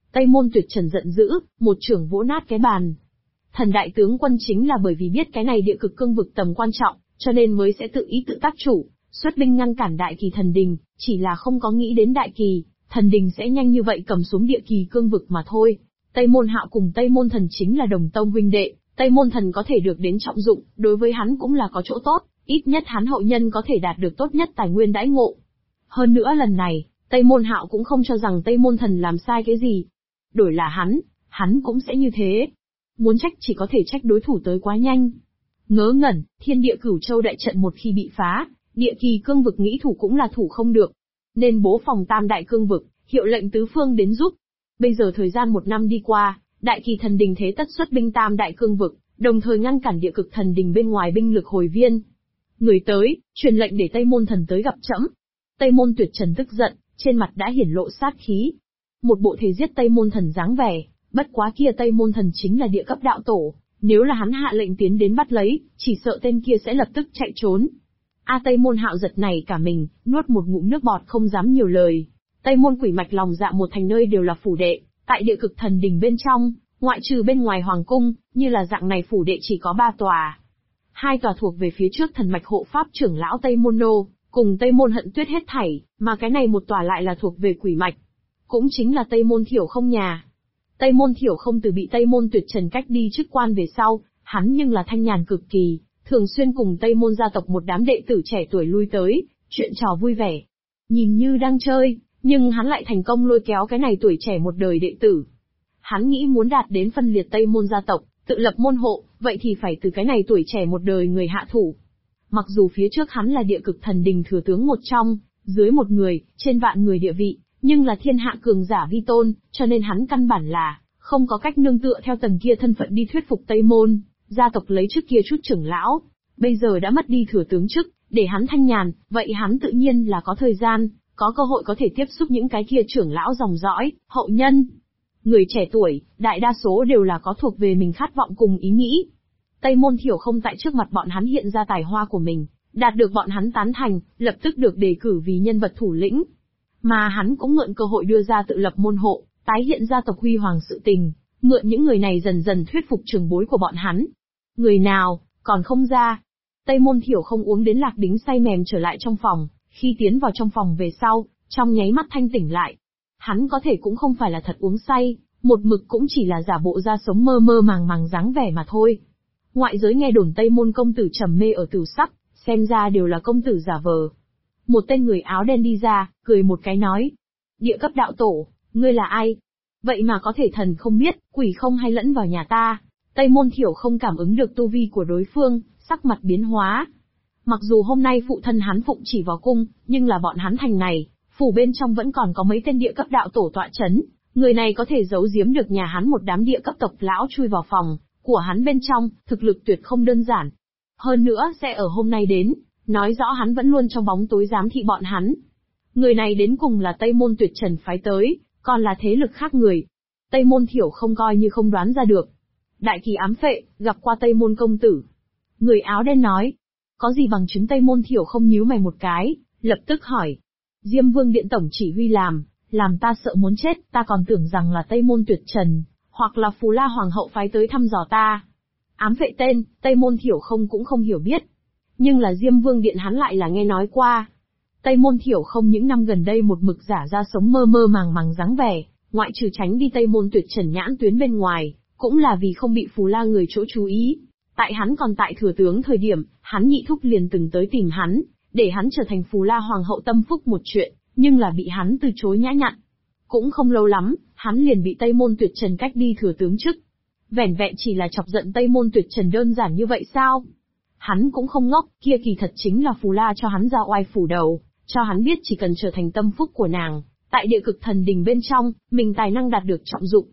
Tây Môn Tuyệt Trần giận dữ, một chưởng vỗ nát cái bàn. Thần đại tướng quân chính là bởi vì biết cái này địa cực cương vực tầm quan trọng, cho nên mới sẽ tự ý tự tác chủ, xuất binh ngăn cản đại kỳ thần đình, chỉ là không có nghĩ đến đại kỳ, thần đình sẽ nhanh như vậy cầm xuống địa kỳ cương vực mà thôi. Tây Môn Hạo cùng Tây Môn Thần chính là đồng tông huynh đệ, Tây Môn Thần có thể được đến trọng dụng, đối với hắn cũng là có chỗ tốt, ít nhất hắn hậu nhân có thể đạt được tốt nhất tài nguyên đãi ngộ. Hơn nữa lần này, Tây Môn Hạo cũng không cho rằng Tây Môn Thần làm sai cái gì. Đổi là hắn cũng sẽ như thế. Muốn trách chỉ có thể trách đối thủ tới quá nhanh. Ngớ ngẩn, thiên địa cửu châu đại trận một khi bị phá, địa kỳ cương vực nghĩ thủ cũng là thủ không được. Nên bố phòng tam đại cương vực, hiệu lệnh tứ phương đến giúp. Bây giờ thời gian 1 năm đi qua, đại kỳ thần đình thế tất xuất binh tam đại cương vực, đồng thời ngăn cản địa cực thần đình bên ngoài binh lực hồi viên. Người tới, truyền lệnh để Tây Môn Thần tới gặp trẫm. Tây Môn Tuyệt Trần tức giận, trên mặt đã hiển lộ sát khí. Một bộ thể giết Tây Môn Thần dáng vẻ, bất quá kia Tây Môn Thần chính là địa cấp đạo tổ, nếu là hắn hạ lệnh tiến đến bắt lấy, chỉ sợ tên kia sẽ lập tức chạy trốn. Tây Môn Hạo giật này cả mình, nuốt một ngụm nước bọt không dám nhiều lời. Tây Môn Quỷ Mạch lòng dạ một thành nơi đều là phủ đệ, tại địa cực thần đình bên trong, ngoại trừ bên ngoài hoàng cung, như là dạng này phủ đệ chỉ có 3 tòa. 2 tòa thuộc về phía trước thần mạch hộ pháp trưởng lão Tây Môn Nô, cùng Tây Môn Hận Tuyết hết thảy, mà cái này một tòa lại là thuộc về Quỷ Mạch. Cũng chính là Tây Môn Thiểu Không nhà. Tây Môn Thiểu Không từ bị Tây Môn Tuyệt Trần cách đi chức quan về sau, hắn nhưng là thanh nhàn cực kỳ, thường xuyên cùng Tây Môn gia tộc một đám đệ tử trẻ tuổi lui tới, chuyện trò vui vẻ. Nhìn như đang chơi, nhưng hắn lại thành công lôi kéo cái này tuổi trẻ một đời đệ tử. Hắn nghĩ muốn đạt đến phân liệt Tây Môn gia tộc, tự lập môn hộ, vậy thì phải từ cái này tuổi trẻ một đời người hạ thủ. Mặc dù phía trước hắn là địa cực thần đình thừa tướng một trong, dưới một người, trên vạn người địa vị, nhưng là thiên hạ cường giả vi tôn, cho nên hắn căn bản là không có cách nương tựa theo tầng kia thân phận đi thuyết phục Tây Môn gia tộc lấy trước kia chút trưởng lão. Bây giờ đã mất đi thừa tướng chức, để hắn thanh nhàn, vậy hắn tự nhiên là có thời gian, có cơ hội có thể tiếp xúc những cái kia trưởng lão dòng dõi, hậu nhân. Người trẻ tuổi, đại đa số đều là có thuộc về mình khát vọng cùng ý nghĩ. Tây Môn Thiểu Không tại trước mặt bọn hắn hiện ra tài hoa của mình, đạt được bọn hắn tán thành, lập tức được đề cử vì nhân vật thủ lĩnh. Mà hắn cũng mượn cơ hội đưa ra tự lập môn hộ, tái hiện gia tộc huy hoàng sự tình, mượn những người này dần dần thuyết phục trưởng bối của bọn hắn. Người nào, còn không ra. Tây Môn Thiểu Không uống đến lạc đính say mềm trở lại trong phòng, khi tiến vào trong phòng về sau, trong nháy mắt thanh tỉnh lại. Hắn có thể cũng không phải là thật uống say, một mực cũng chỉ là giả bộ ra sống mơ mơ màng màng dáng vẻ mà thôi. Ngoại giới nghe đồn Tây Môn công tử trầm mê ở tửu sắc, xem ra đều là công tử giả vờ. Một tên người áo đen đi ra, cười một cái nói. Địa cấp đạo tổ, ngươi là ai? Vậy mà có thể thần không biết, quỷ không hay lẫn vào nhà ta. Tây Môn Thiểu Không cảm ứng được tu vi của đối phương, sắc mặt biến hóa. Mặc dù hôm nay phụ thân hắn phụng chỉ vào cung, nhưng là bọn hắn thành này, phủ bên trong vẫn còn có mấy tên địa cấp đạo tổ tọa chấn. Người này có thể giấu giếm được nhà hắn một đám địa cấp tộc lão chui vào phòng của hắn bên trong, thực lực tuyệt không đơn giản. Hơn nữa sẽ ở hôm nay đến, nói rõ hắn vẫn luôn trong bóng tối giám thị bọn hắn. Người này đến cùng là Tây Môn Tuyệt Trần phái tới, còn là thế lực khác người. Tây Môn Thiểu Không coi như không đoán ra được. Đại kỳ ám phệ, gặp qua Tây Môn công tử. Người áo đen nói. Có gì bằng chứng? Tây Môn Thiểu Không nhíu mày một cái, lập tức hỏi. Diêm Vương Điện Tổng chỉ huy làm ta sợ muốn chết, ta còn tưởng rằng là Tây Môn Tuyệt Trần, hoặc là Phù La Hoàng hậu phái tới thăm dò ta. Ám phệ tên, Tây Môn Thiểu Không cũng không hiểu biết. Nhưng là Diêm Vương Điện hắn lại là nghe nói qua. Tây Môn Thiểu Không những năm gần đây một mực giả ra sống mơ mơ màng màng dáng vẻ, ngoại trừ tránh đi Tây Môn Tuyệt Trần nhãn tuyến bên ngoài, cũng là vì không bị Phù La người chỗ chú ý. Tại hắn còn tại thừa tướng thời điểm, hắn nhị thúc liền từng tới tìm hắn, để hắn trở thành Phù La Hoàng hậu tâm phúc một chuyện, nhưng là bị hắn từ chối nhã nhặn. Cũng không lâu lắm, hắn liền bị Tây Môn Tuyệt Trần cách đi thừa tướng chức. Vẻn vẹn chỉ là chọc giận Tây Môn Tuyệt Trần đơn giản như vậy sao? Hắn cũng không ngốc, kia kỳ thật chính là Phù La cho hắn ra oai phủ đầu, cho hắn biết chỉ cần trở thành tâm phúc của nàng, tại địa cực thần đình bên trong, mình tài năng đạt được trọng dụng.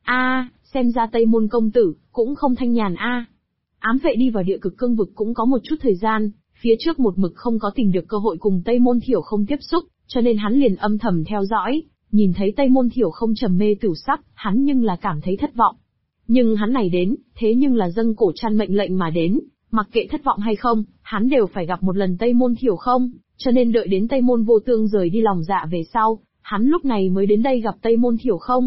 Xem ra Tây Môn công tử, cũng không thanh nhàn Ám phệ đi vào địa cực cương vực cũng có một chút thời gian, phía trước một mực không có tìm được cơ hội cùng Tây Môn Thiểu Không tiếp xúc, cho nên hắn liền âm thầm theo dõi, nhìn thấy Tây Môn Thiểu Không trầm mê tửu sắc, hắn nhưng là cảm thấy thất vọng. Nhưng hắn này đến, thế nhưng là dâng cổ trăn mệnh lệnh mà đến, mặc kệ thất vọng hay không, hắn đều phải gặp một lần Tây Môn Thiểu Không, cho nên đợi đến Tây Môn Vô Tương rời đi lòng dạ về sau, hắn lúc này mới đến đây gặp Tây Môn Thiểu Không.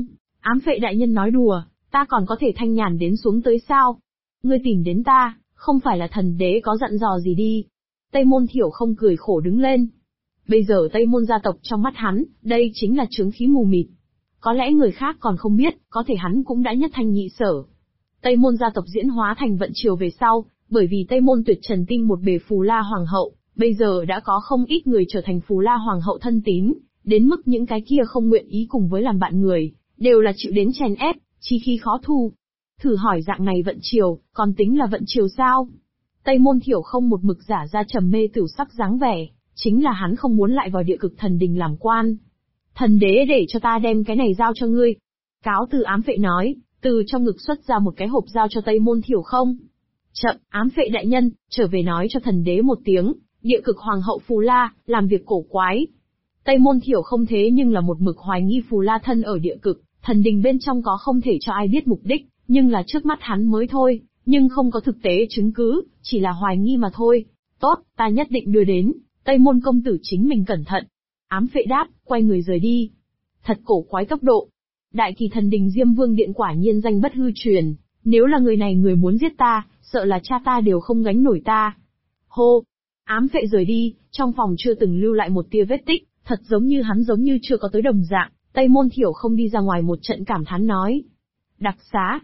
Ám Phệ đại nhân nói đùa, ta còn có thể thanh nhàn đến xuống tới sao? Ngươi tìm đến ta, không phải là thần đế có dặn dò gì đi. Tây Môn Thiểu không cười khổ đứng lên. Bây giờ Tây Môn gia tộc trong mắt hắn, đây chính là chướng khí mù mịt. Có lẽ người khác còn không biết, có thể hắn cũng đã nhất thanh nhị sở. Tây Môn gia tộc diễn hóa thành vận triều về sau, bởi vì Tây Môn Tuyệt Trần tinh một bề Phù La Hoàng hậu, bây giờ đã có không ít người trở thành Phù La Hoàng hậu thân tín, đến mức những cái kia không nguyện ý cùng với làm bạn người, đều là chịu đến chèn ép, chi khí khó thu. Thử hỏi dạng này vận triều, còn tính là vận triều sao? Tây Môn Thiểu không một mực giả ra trầm mê tửu sắc dáng vẻ, chính là hắn không muốn lại vào địa cực thần đình làm quan. Thần đế để cho ta đem cái này giao cho ngươi. Cáo từ Ám Phệ nói, từ trong ngực xuất ra một cái hộp giao cho Tây Môn Thiểu không. Chậm, Ám Phệ đại nhân, trở về nói cho thần đế một tiếng, địa cực hoàng hậu Phù La, làm việc cổ quái. Tây Môn Thiểu không thế nhưng là một mực hoài nghi Phù La thân ở địa cực, thần đình bên trong có không thể cho ai biết mục đích, nhưng là trước mắt hắn mới thôi, nhưng không có thực tế chứng cứ, chỉ là hoài nghi mà thôi. Tốt, ta nhất định đưa đến, Tây Môn công tử chính mình cẩn thận. Ám Phệ đáp, quay người rời đi. Thật cổ quái tốc độ. Đại Kỳ thần đình Diêm Vương điện quả nhiên danh bất hư truyền, nếu là người này người muốn giết ta, sợ là cha ta đều không gánh nổi ta. Hô! Ám Phệ rời đi, trong phòng chưa từng lưu lại một tia vết tích, thật giống như hắn giống như chưa có tới đồng dạng. Tây Môn Thiểu không đi ra ngoài một trận cảm thán nói. Đặc xá!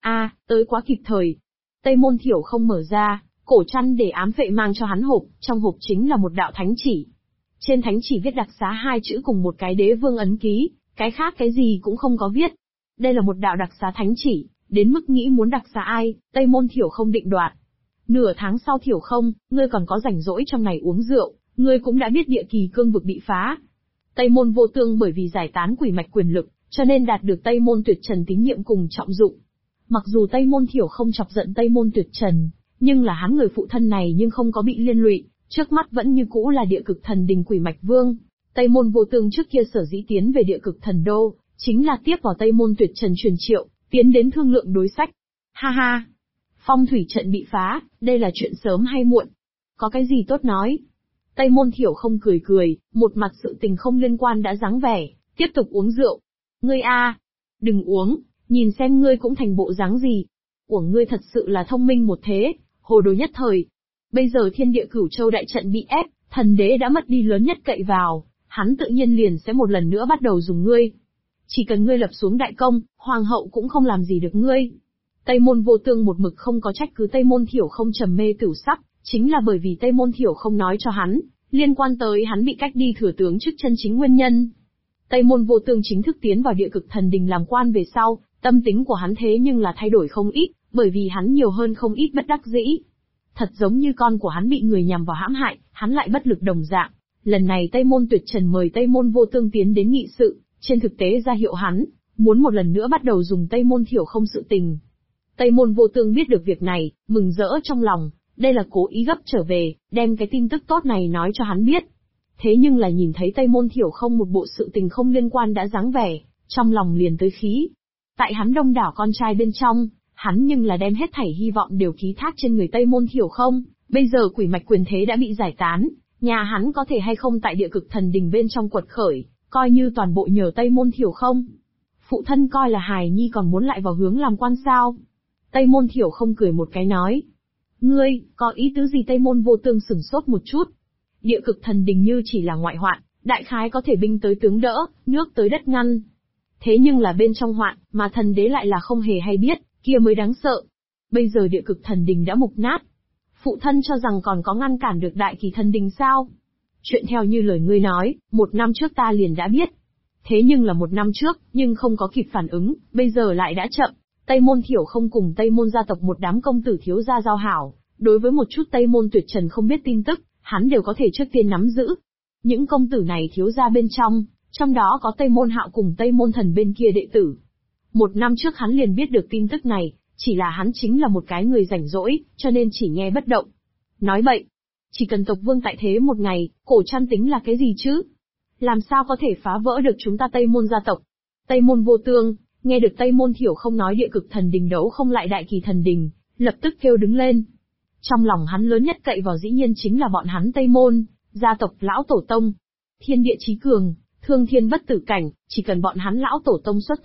Tới quá kịp thời. Tây Môn Thiểu không mở ra, cổ chăn để Ám Phệ mang cho hắn hộp, trong hộp chính là một đạo thánh chỉ. Trên thánh chỉ viết đặc xá hai chữ cùng một cái đế vương ấn ký, cái khác cái gì cũng không có viết. Đây là một đạo đặc xá thánh chỉ, đến mức nghĩ muốn đặc xá ai, Tây Môn Thiểu không định đoạt. Nửa tháng sau Thiểu không, ngươi còn có rảnh rỗi trong này uống rượu, ngươi cũng đã biết địa kỳ cương vực bị phá. Tây Môn Vô Tương bởi vì giải tán quỷ mạch quyền lực, cho nên đạt được Tây Môn Tuyệt Trần tín nhiệm cùng trọng dụng. Mặc dù Tây Môn Thiểu không chọc giận Tây Môn Tuyệt Trần, nhưng là hắn người phụ thân này nhưng không có bị liên lụy, trước mắt vẫn như cũ là địa cực thần đình quỷ mạch vương. Tây Môn Vô Tương trước kia sở dĩ tiến về địa cực thần đô, chính là tiếp vào Tây Môn Tuyệt Trần truyền triệu, tiến đến thương lượng đối sách. Ha ha! Phong thủy trận bị phá, đây là chuyện sớm hay muộn? Có cái gì tốt nói? Tây Môn Thiểu không cười cười, một mặt sự tình không liên quan đã dáng vẻ, tiếp tục uống rượu. Ngươi đừng uống, nhìn xem ngươi cũng thành bộ dáng gì. Uổng ngươi thật sự là thông minh một thế, hồ đồ nhất thời. Bây giờ thiên địa cửu châu đại trận bị ép, thần đế đã mất đi lớn nhất cậy vào, hắn tự nhiên liền sẽ một lần nữa bắt đầu dùng ngươi. Chỉ cần ngươi lập xuống đại công, hoàng hậu cũng không làm gì được ngươi. Tây Môn Vô Tương một mực không có trách cứ Tây Môn Thiểu không trầm mê tửu sắc, chính là bởi vì Tây Môn Thiểu không nói cho hắn, liên quan tới hắn bị cách đi thừa tướng chức chân chính nguyên nhân. Tây Môn Vô Tương chính thức tiến vào địa cực thần đình làm quan về sau, tâm tính của hắn thế nhưng là thay đổi không ít, bởi vì hắn nhiều hơn không ít bất đắc dĩ. Thật giống như con của hắn bị người nhằm vào hãm hại, hắn lại bất lực đồng dạng. Lần này Tây Môn Tuyệt Trần mời Tây Môn Vô Tương tiến đến nghị sự, trên thực tế ra hiệu hắn, muốn một lần nữa bắt đầu dùng Tây Môn Thiểu không sự tình. Tây Môn Vô Tương biết được việc này, mừng rỡ trong lòng, đây là cố ý gấp trở về, đem cái tin tức tốt này nói cho hắn biết. Thế nhưng là nhìn thấy Tây Môn Thiểu không một bộ sự tình không liên quan đã dáng vẻ, trong lòng liền tới khí. Tại hắn đông đảo con trai bên trong, hắn nhưng là đem hết thảy hy vọng đều ký thác trên người Tây Môn Thiểu không, bây giờ quỷ mạch quyền thế đã bị giải tán, nhà hắn có thể hay không tại địa cực thần đình bên trong quật khởi, coi như toàn bộ nhờ Tây Môn Thiểu không. Phụ thân coi là hài nhi còn muốn lại vào hướng làm quan sao? Tây Môn Thiểu không cười một cái nói. Ngươi, có ý tứ gì? Tây Môn Vô Tương sửng sốt một chút. Địa cực thần đình như chỉ là ngoại hoạn, đại khái có thể binh tới tướng đỡ, nước tới đất ngăn. Thế nhưng là bên trong hoạn, mà thần đế lại là không hề hay biết, kia mới đáng sợ. Bây giờ địa cực thần đình đã mục nát. Phụ thân cho rằng còn có ngăn cản được đại kỳ thần đình sao? Chuyện theo như lời ngươi nói, 1 năm trước ta liền đã biết. Thế nhưng là 1 năm trước, nhưng không có kịp phản ứng, bây giờ lại đã chậm. Tây Môn Thiểu không cùng Tây Môn gia tộc một đám công tử thiếu gia giao hảo, đối với một chút Tây Môn Tuyệt Trần không biết tin tức, hắn đều có thể trước tiên nắm giữ. Những công tử này thiếu gia bên trong đó có Tây Môn Hạo cùng Tây Môn Thần bên kia đệ tử. 1 năm trước hắn liền biết được tin tức này, chỉ là hắn chính là một cái người rảnh rỗi, cho nên chỉ nghe bất động. Nói bậy, chỉ cần tộc vương tại thế một ngày, cổ chăn tính là cái gì chứ? Làm sao có thể phá vỡ được chúng ta Tây Môn gia tộc? Tây Môn Vô Tương, nghe được Tây Môn Thiểu không nói địa cực thần đình đấu không lại đại kỳ thần đình, lập tức kêu đứng lên. Trong lòng hắn lớn nhất cậy vào dĩ nhiên chính là bọn hắn Tây Môn, gia tộc lão tổ tông. Thiên địa chí cường, thương thiên bất tử cảnh, chỉ cần bọn hắn lão tổ tông xuất thủ,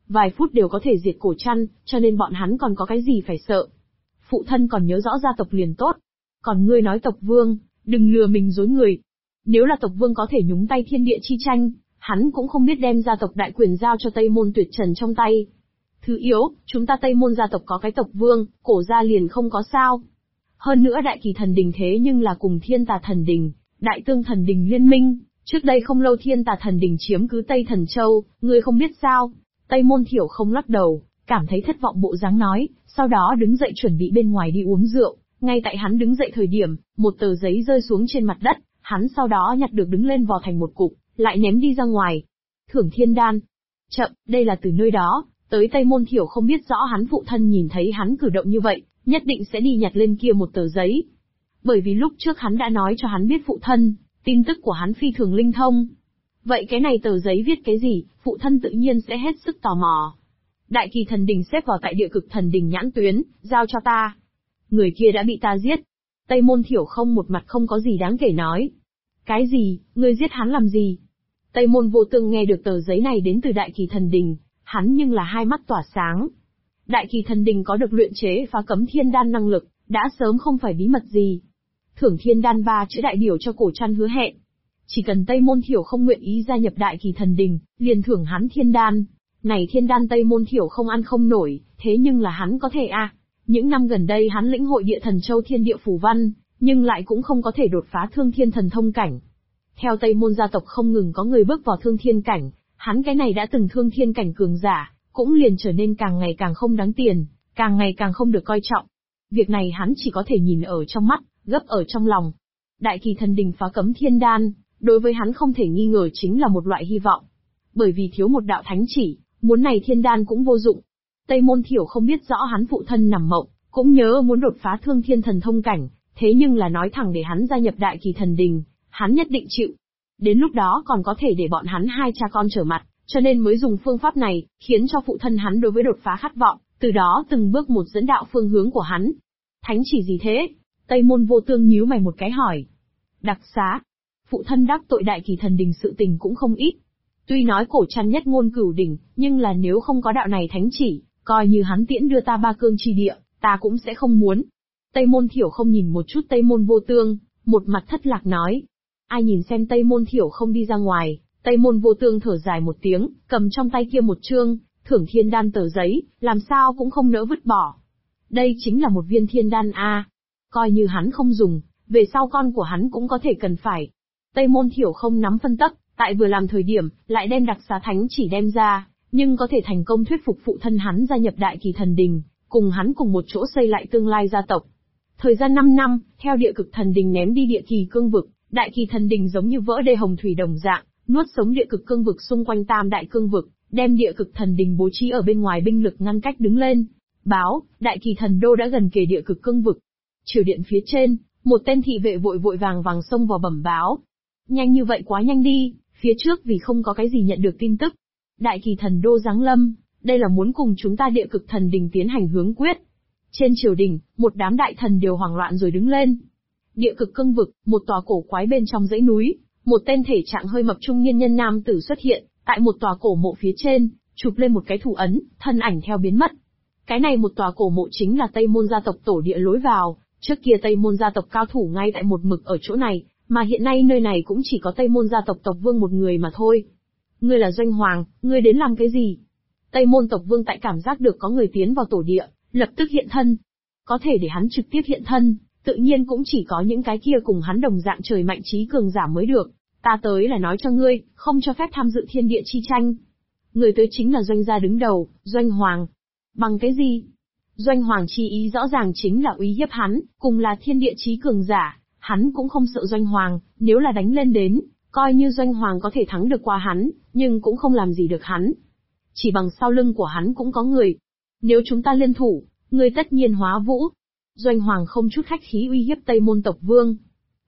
vài phút đều có thể diệt Cổ Trăn, cho nên bọn hắn còn có cái gì phải sợ. Phụ thân còn nhớ rõ gia tộc liền tốt. Còn ngươi nói tộc vương, đừng lừa mình dối người. Nếu là tộc vương có thể nhúng tay thiên địa chi tranh, hắn cũng không biết đem gia tộc đại quyền giao cho Tây Môn Tuyệt Trần trong tay. Thứ yếu, chúng ta Tây Môn gia tộc có cái tộc vương, Cổ gia liền không có sao. Hơn nữa Đại Kỳ Thần Đình thế nhưng là cùng Thiên Tà Thần Đình, Đại Tương Thần Đình liên minh, trước đây không lâu Thiên Tà Thần Đình chiếm cứ Tây Thần Châu, ngươi không biết sao? Tây Môn Thiểu không lắc đầu, cảm thấy thất vọng bộ dáng nói, sau đó đứng dậy chuẩn bị bên ngoài đi uống rượu. Ngay tại hắn đứng dậy thời điểm, một tờ giấy rơi xuống trên mặt đất, hắn sau đó nhặt được đứng lên vò thành một cục, lại ném đi ra ngoài. Thưởng thiên đan. Chậm, đây là từ nơi đó, tới Tây Môn Thiểu không biết rõ hắn phụ thân nhìn thấy hắn cử động như vậy, nhất định sẽ đi nhặt lên kia một tờ giấy. Bởi vì lúc trước hắn đã nói cho hắn biết phụ thân, tin tức của hắn phi thường linh thông. Vậy cái này tờ giấy viết cái gì, phụ thân tự nhiên sẽ hết sức tò mò. Đại Kỳ Thần Đình xếp vào tại Địa Cực Thần Đình nhãn tuyến, giao cho ta. Người kia đã bị ta giết. Tây Môn Thiểu không một mặt không có gì đáng kể nói. Cái gì, ngươi giết hắn làm gì? Tây Môn Vô Tương nghe được tờ giấy này đến từ Đại Kỳ Thần Đình, hắn nhưng là hai mắt tỏa sáng. Đại Kỳ Thần Đình có được luyện chế phá cấm thiên đan năng lực, đã sớm không phải bí mật gì. Thưởng thiên đan 3 chữ đại điều cho Cổ Trăn hứa hẹn. Chỉ cần Tây Môn Thiểu không nguyện ý gia nhập Đại Kỳ Thần Đình, liền thưởng hắn thiên đan. Này thiên đan Tây Môn Thiểu không ăn không nổi, thế nhưng là hắn có thể Những năm gần đây hắn lĩnh hội Địa Thần Châu thiên địa phù văn, nhưng lại cũng không có thể đột phá thương thiên thần thông cảnh. Theo Tây Môn gia tộc không ngừng có người bước vào thương thiên cảnh, hắn cái này đã từng thương thiên cảnh cường giả, cũng liền trở nên càng ngày càng không đáng tiền, càng ngày càng không được coi trọng. Việc này hắn chỉ có thể nhìn ở trong mắt, gấp ở trong lòng. Đại Kỳ Thần Đình phá cấm thiên đan, đối với hắn không thể nghi ngờ chính là một loại hy vọng. Bởi vì thiếu một đạo thánh chỉ, muốn này thiên đan cũng vô dụng. Tây Môn Thiểu không biết rõ hắn phụ thân nằm mộng, cũng nhớ muốn đột phá thương thiên thần thông cảnh, thế nhưng là nói thẳng để hắn gia nhập Đại Kỳ Thần Đình, hắn nhất định chịu. Đến lúc đó còn có thể để bọn hắn hai cha con trở mặt, cho nên mới dùng phương pháp này, khiến cho phụ thân hắn đối với đột phá khát vọng, từ đó từng bước một dẫn đạo phương hướng của hắn. Thánh chỉ gì thế? Tây Môn Vô Tương nhíu mày một cái hỏi. Đặc xá. Phụ thân đắc tội Đại Kỳ Thần Đình sự tình cũng không ít. Tuy nói Cổ Trăn nhất ngôn cửu đỉnh, nhưng là nếu không có đạo này thánh chỉ, coi như hắn tiễn đưa ta ba cương chi địa, ta cũng sẽ không muốn. Tây Môn Thiểu không nhìn một chút Tây Môn Vô Tương, một mặt thất lạc nói. Ai nhìn xem Tây Môn Thiểu không đi ra ngoài, Tây Môn Vô Tương thở dài một tiếng, cầm trong tay kia một chương, thưởng thiên đan tờ giấy, làm sao cũng không nỡ vứt bỏ. Đây chính là một viên thiên đan coi như hắn không dùng, về sau con của hắn cũng có thể cần phải. Tây Môn Thiểu không nắm phân tắc, tại vừa làm thời điểm, lại đem đặc xá thánh chỉ đem ra, nhưng có thể thành công thuyết phục phụ thân hắn gia nhập Đại Kỳ Thần Đình, cùng hắn cùng một chỗ xây lại tương lai gia tộc. Thời gian 5 năm, theo Địa Cực Thần Đình ném đi Địa Kỳ cương vực, Đại Kỳ Thần Đình giống như vỡ đê hồng thủy đồng dạng, nuốt sống Địa Cực cương vực xung quanh Tam Đại cương vực, đem Địa Cực Thần Đình bố trí ở bên ngoài binh lực ngăn cách đứng lên. Báo, Đại Kỳ Thần Đô đã gần kề Địa Cực cương vực. Triều điện phía trên, một tên thị vệ vội vội vàng vàng xông vào bẩm báo. Nhanh như vậy quá nhanh đi, phía trước vì không có cái gì nhận được tin tức. Đại Kỳ Thần Đô giáng lâm, đây là muốn cùng chúng ta Địa Cực Thần Đình tiến hành hướng quyết. Trên triều đình, một đám đại thần đều hoảng loạn rồi đứng lên. Địa Cực cương vực, một tòa cổ quái bên trong dãy núi, một tên thể trạng hơi mập trung niên nhân nam tử xuất hiện, tại một tòa cổ mộ phía trên, chụp lên một cái thủ ấn, thân ảnh theo biến mất. Cái này một tòa cổ mộ chính là Tây Môn gia tộc tổ địa lối vào, trước kia Tây Môn gia tộc cao thủ ngay tại một mực ở chỗ này, mà hiện nay nơi này cũng chỉ có Tây Môn gia tộc tộc vương một người mà thôi. Ngươi là Doanh Hoàng, ngươi đến làm cái gì? Tây Môn tộc vương tại cảm giác được có người tiến vào tổ địa, lập tức hiện thân. Có thể để hắn trực tiếp hiện thân, tự nhiên cũng chỉ có những cái kia cùng hắn đồng dạng trời mạnh trí cường giả mới được. Ta tới là nói cho ngươi, không cho phép tham dự thiên địa chi tranh. Người tới chính là Doanh gia đứng đầu, Doanh Hoàng. Bằng cái gì? Doanh Hoàng chi ý rõ ràng chính là uy hiếp hắn, cùng là thiên địa chí cường giả, hắn cũng không sợ Doanh Hoàng, nếu là đánh lên đến, coi như Doanh Hoàng có thể thắng được qua hắn, nhưng cũng không làm gì được hắn. Chỉ bằng sau lưng của hắn cũng có người. Nếu chúng ta liên thủ, ngươi tất nhiên hóa vũ. Doanh Hoàng không chút khách khí uy hiếp Tây Môn tộc vương.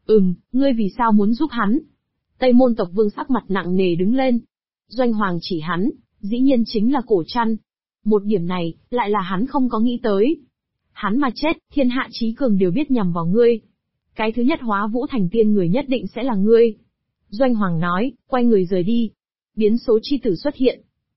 Ngươi vì sao muốn giúp hắn? Tây Môn tộc vương sắc mặt nặng nề đứng lên. Doanh Hoàng chỉ hắn, dĩ nhiên chính là Cổ Trăn. Một điểm này, lại là hắn không có nghĩ tới. Hắn mà chết, thiên hạ chí cường đều biết nhằm vào ngươi. Cái thứ nhất hóa vũ thành tiên người nhất định sẽ là ngươi. Doanh Hoàng nói, quay người rời đi. Biến số chi tử xuất hiện.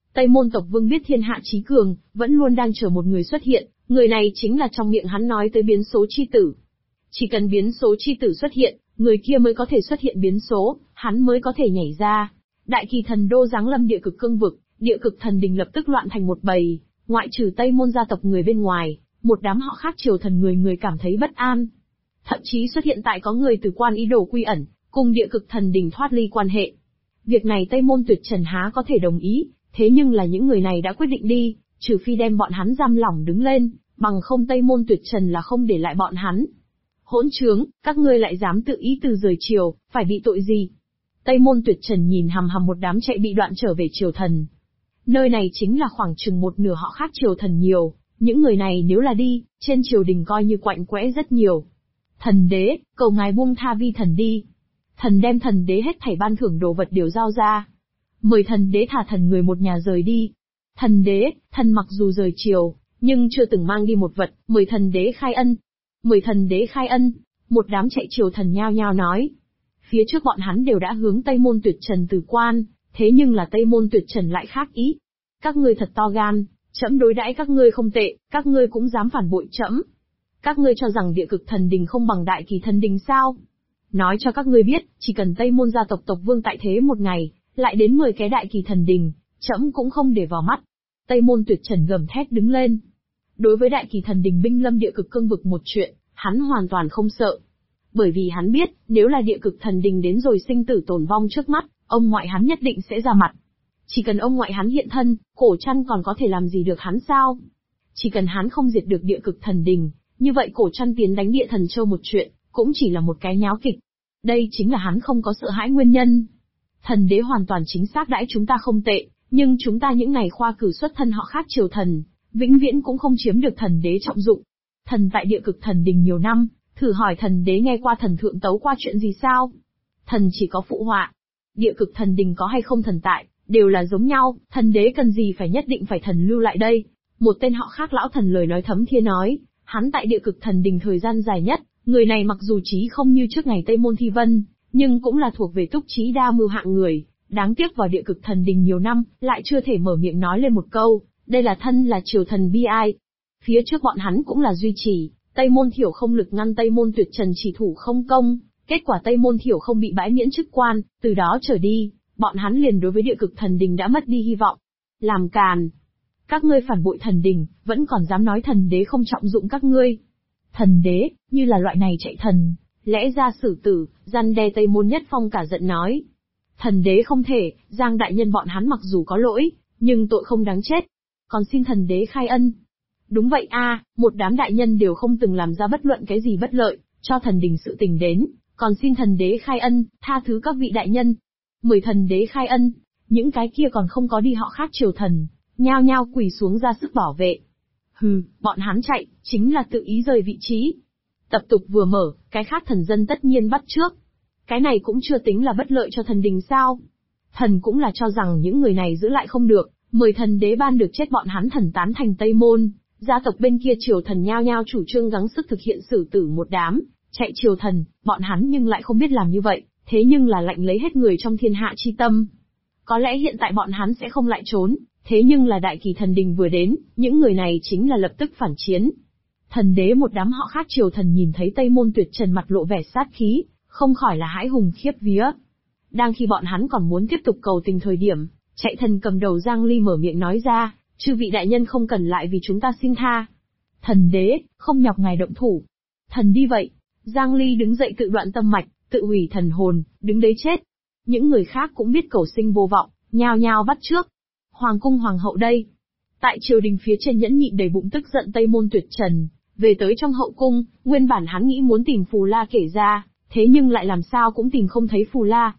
Tây Môn tộc vương biết thiên hạ chí cường, vẫn luôn đang chờ một người xuất hiện, người này chính là trong miệng hắn nói tới biến số chi tử. Chỉ cần biến số chi tử xuất hiện, người kia mới có thể xuất hiện biến số, hắn mới có thể nhảy ra. Đại Kỳ Thần Đô giáng lâm địa cực cương vực, địa cực thần đình lập tức loạn thành một bầy, ngoại trừ Tây Môn gia tộc người bên ngoài, một đám họ khác triều thần người người cảm thấy bất an. Thậm chí xuất hiện tại có người từ quan ý đồ quy ẩn, cùng địa cực thần đình thoát ly quan hệ. Việc này Tây Môn Tuyệt Trần há có thể đồng ý, thế nhưng là những người này đã quyết định đi, trừ phi đem bọn hắn giam lỏng đứng lên, bằng không Tây Môn Tuyệt Trần là không để lại bọn hắn. Hỗn trướng, các ngươi lại dám tự ý từ rời triều, phải bị tội gì? Tây Môn Tuyệt Trần nhìn hằm hằm một đám chạy bị đoạn trở về triều thần. Nơi này chính là khoảng chừng một nửa họ khác triều thần nhiều, những người này nếu là đi, trên triều đình coi như quạnh quẽ rất nhiều. Thần đế, cầu ngài buông tha vi thần đi. Thần đem thần đế hết thảy ban thưởng đồ vật đều giao ra. Mời thần đế thả thần người một nhà rời đi. Thần đế, thần mặc dù rời triều, nhưng chưa từng mang đi một vật, mời thần đế khai ân. Mời thần đế khai ân. Một đám chạy triều thần nhao nhao nói. Phía trước bọn hắn đều đã hướng Tây Môn Tuyệt Trần từ quan, thế nhưng là Tây Môn Tuyệt Trần lại khác ý. Các ngươi thật to gan, trẫm đối đãi các ngươi không tệ, các ngươi cũng dám phản bội trẫm. Các ngươi cho rằng địa cực thần đình không bằng đại kỳ thần đình sao? Nói cho các ngươi biết, chỉ cần Tây Môn gia tộc tộc vương tại thế một ngày, lại đến 10 cái đại kỳ thần đình, trẫm cũng không để vào mắt. Tây Môn Tuyệt Trần gầm thét đứng lên. Đối với đại kỳ thần đình binh lâm địa cực cương vực một chuyện, hắn hoàn toàn không sợ. Bởi vì hắn biết, nếu là địa cực thần đình đến rồi sinh tử tồn vong trước mắt, ông ngoại hắn nhất định sẽ ra mặt. Chỉ cần ông ngoại hắn hiện thân, cổ trăn còn có thể làm gì được hắn sao? Chỉ cần hắn không diệt được địa cực thần đình, như vậy cổ trăn tiến đánh địa thần châu một chuyện, cũng chỉ là một cái nháo kịch. Đây chính là hắn không có sợ hãi nguyên nhân. Thần đế hoàn toàn chính xác đãi chúng ta không tệ, nhưng chúng ta những ngày khoa cử xuất thân họ khác triều thần, vĩnh viễn cũng không chiếm được thần đế trọng dụng. Thần tại địa cực thần đình nhiều năm, thử hỏi thần đế nghe qua thần thượng tấu qua chuyện gì sao? Thần chỉ có phụ họa. Địa cực thần đình có hay không thần tại, đều là giống nhau, thần đế cần gì phải nhất định phải thần lưu lại đây. Một tên họ khác lão thần lời nói thấm thía nói, hắn tại địa cực thần đình thời gian dài nhất, người này mặc dù trí không như trước ngày Tây Môn Thi Vân, nhưng cũng là thuộc về túc trí đa mưu hạng người, đáng tiếc vào địa cực thần đình nhiều năm, lại chưa thể mở miệng nói lên một câu, đây là thân là triều thần bi ai. Phía trước bọn hắn cũng là duy trì, Tây Môn Thiểu không lực ngăn Tây Môn Tuyệt Trần chỉ thủ không công, kết quả Tây Môn Thiểu không bị bãi miễn chức quan, từ đó trở đi, bọn hắn liền đối với địa cực thần đình đã mất đi hy vọng. Làm càn. Các ngươi phản bội thần đình, vẫn còn dám nói thần đế không trọng dụng các ngươi. Thần đế, như là loại này chạy thần, lẽ ra xử tử, răn đe Tây Môn Nhất Phong cả giận nói. Thần đế không thể, Giang đại nhân bọn hắn mặc dù có lỗi, nhưng tội không đáng chết. Còn xin thần đế khai ân. Đúng vậy a, một đám đại nhân đều không từng làm ra bất luận cái gì bất lợi, cho thần đình sự tình đến, còn xin thần đế khai ân, tha thứ các vị đại nhân. Mời thần đế khai ân, những cái kia còn không có đi họ khác triều thần, nhao nhao quỳ xuống ra sức bảo vệ. Hừ, bọn hắn chạy, chính là tự ý rời vị trí. Tập tục vừa mở, cái khác thần dân tất nhiên bắt trước. Cái này cũng chưa tính là bất lợi cho thần đình sao. Thần cũng là cho rằng những người này giữ lại không được, mời thần đế ban được chết bọn hắn thần tán thành Tây Môn. Gia tộc bên kia triều thần nhao nhao chủ trương gắng sức thực hiện xử tử một đám, chạy triều thần, bọn hắn nhưng lại không biết làm như vậy, thế nhưng là lạnh lấy hết người trong thiên hạ chi tâm. Có lẽ hiện tại bọn hắn sẽ không lại trốn, thế nhưng là đại kỳ thần đình vừa đến, những người này chính là lập tức phản chiến. Thần đế một đám họ khác triều thần nhìn thấy Tây Môn Tuyệt Trần mặt lộ vẻ sát khí, không khỏi là hãi hùng khiếp vía. Đang khi bọn hắn còn muốn tiếp tục cầu tình thời điểm, chạy thần cầm đầu Giang Ly mở miệng nói ra, chư vị đại nhân không cần lại vì chúng ta xin tha. Thần đế, không nhọc ngài động thủ. Thần đi vậy. Giang Ly đứng dậy tự đoạn tâm mạch, tự hủy thần hồn, đứng đấy chết. Những người khác cũng biết cầu sinh vô vọng, nhao nhao bắt trước. Hoàng cung hoàng hậu đây. Tại triều đình phía trên nhẫn nhịn đầy bụng tức giận Tây Môn Tuyệt Trần, về tới trong hậu cung, nguyên bản hắn nghĩ muốn tìm Phù La kể ra, thế nhưng lại làm sao cũng tìm không thấy Phù La.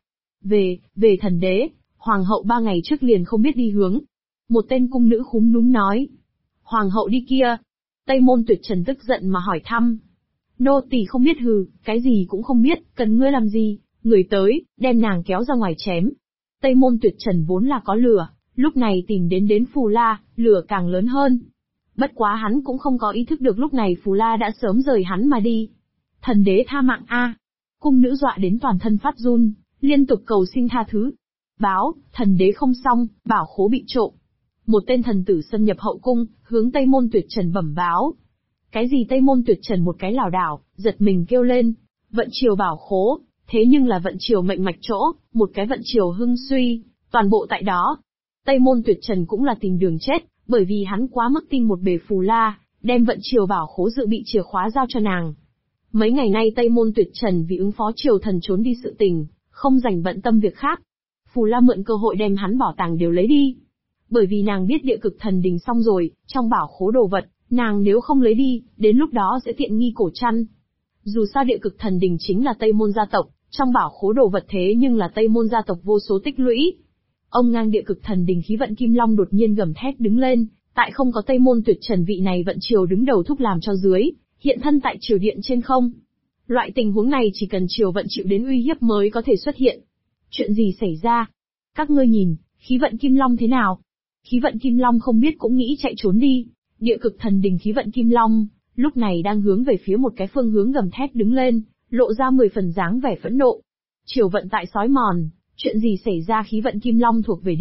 Về thần đế, hoàng hậu 3 ngày trước liền không biết đi hướng. Một tên cung nữ khúm núm nói. Hoàng hậu đi kia. Tây Môn Tuyệt Trần tức giận mà hỏi thăm. Nô tỳ không biết hừ, cái gì cũng không biết, cần ngươi làm gì, người tới, đem nàng kéo ra ngoài chém. Tây Môn Tuyệt Trần vốn là có lửa, lúc này tìm đến Phù La, lửa càng lớn hơn. Bất quá hắn cũng không có ý thức được lúc này Phù La đã sớm rời hắn mà đi. Thần đế tha mạng a! Cung nữ dọa đến toàn thân phát run, liên tục cầu xin tha thứ. Báo, thần đế không xong, bảo khố bị trộm. một tên thần tử xâm nhập hậu cung, hướng Tây Môn Tuyệt Trần bẩm báo. Cái gì? Tây Môn Tuyệt Trần một cái lảo đảo, giật mình kêu lên. Vận triều bảo khố, thế nhưng là vận triều mệnh mạch chỗ, một cái vận triều hưng suy, toàn bộ tại đó. Tây Môn Tuyệt Trần cũng là tìm đường chết, bởi vì hắn quá mức tin một bề phù la, đem vận triều bảo khố dự bị chìa khóa giao cho nàng. Mấy ngày nay Tây Môn Tuyệt Trần vì ứng phó triều thần trốn đi sự tình, không dành bận tâm việc khác. Phù la mượn cơ hội đem hắn bảo tàng đều lấy đi. Bởi vì nàng biết địa cực thần đình xong rồi, trong bảo khố đồ vật, nàng nếu không lấy đi, đến lúc đó sẽ tiện nghi cổ chăn. Dù sao địa cực thần đình chính là Tây Môn gia tộc, trong bảo khố đồ vật thế nhưng là Tây Môn gia tộc vô số tích lũy. Ông ngang địa cực thần đình khí vận Kim Long đột nhiên gầm thét đứng lên, tại không có Tây Môn Tuyệt Trần vị này vận triều đứng đầu thúc làm cho dưới, hiện thân tại triều điện trên không. Loại tình huống này chỉ cần triều vận chịu đến uy hiếp mới có thể xuất hiện. Chuyện gì xảy ra? Các ngươi nhìn, khí vận Kim Long thế nào? Khí vận Kim Long không biết cũng nghĩ chạy trốn đi. Địa cực thần đình khí vận Kim Long, lúc này đang hướng về phía một cái phương hướng gầm thét đứng lên, lộ ra 10 phần dáng vẻ phẫn nộ. Triều vận tại sói mòn, chuyện gì xảy ra? Khí vận Kim Long thuộc về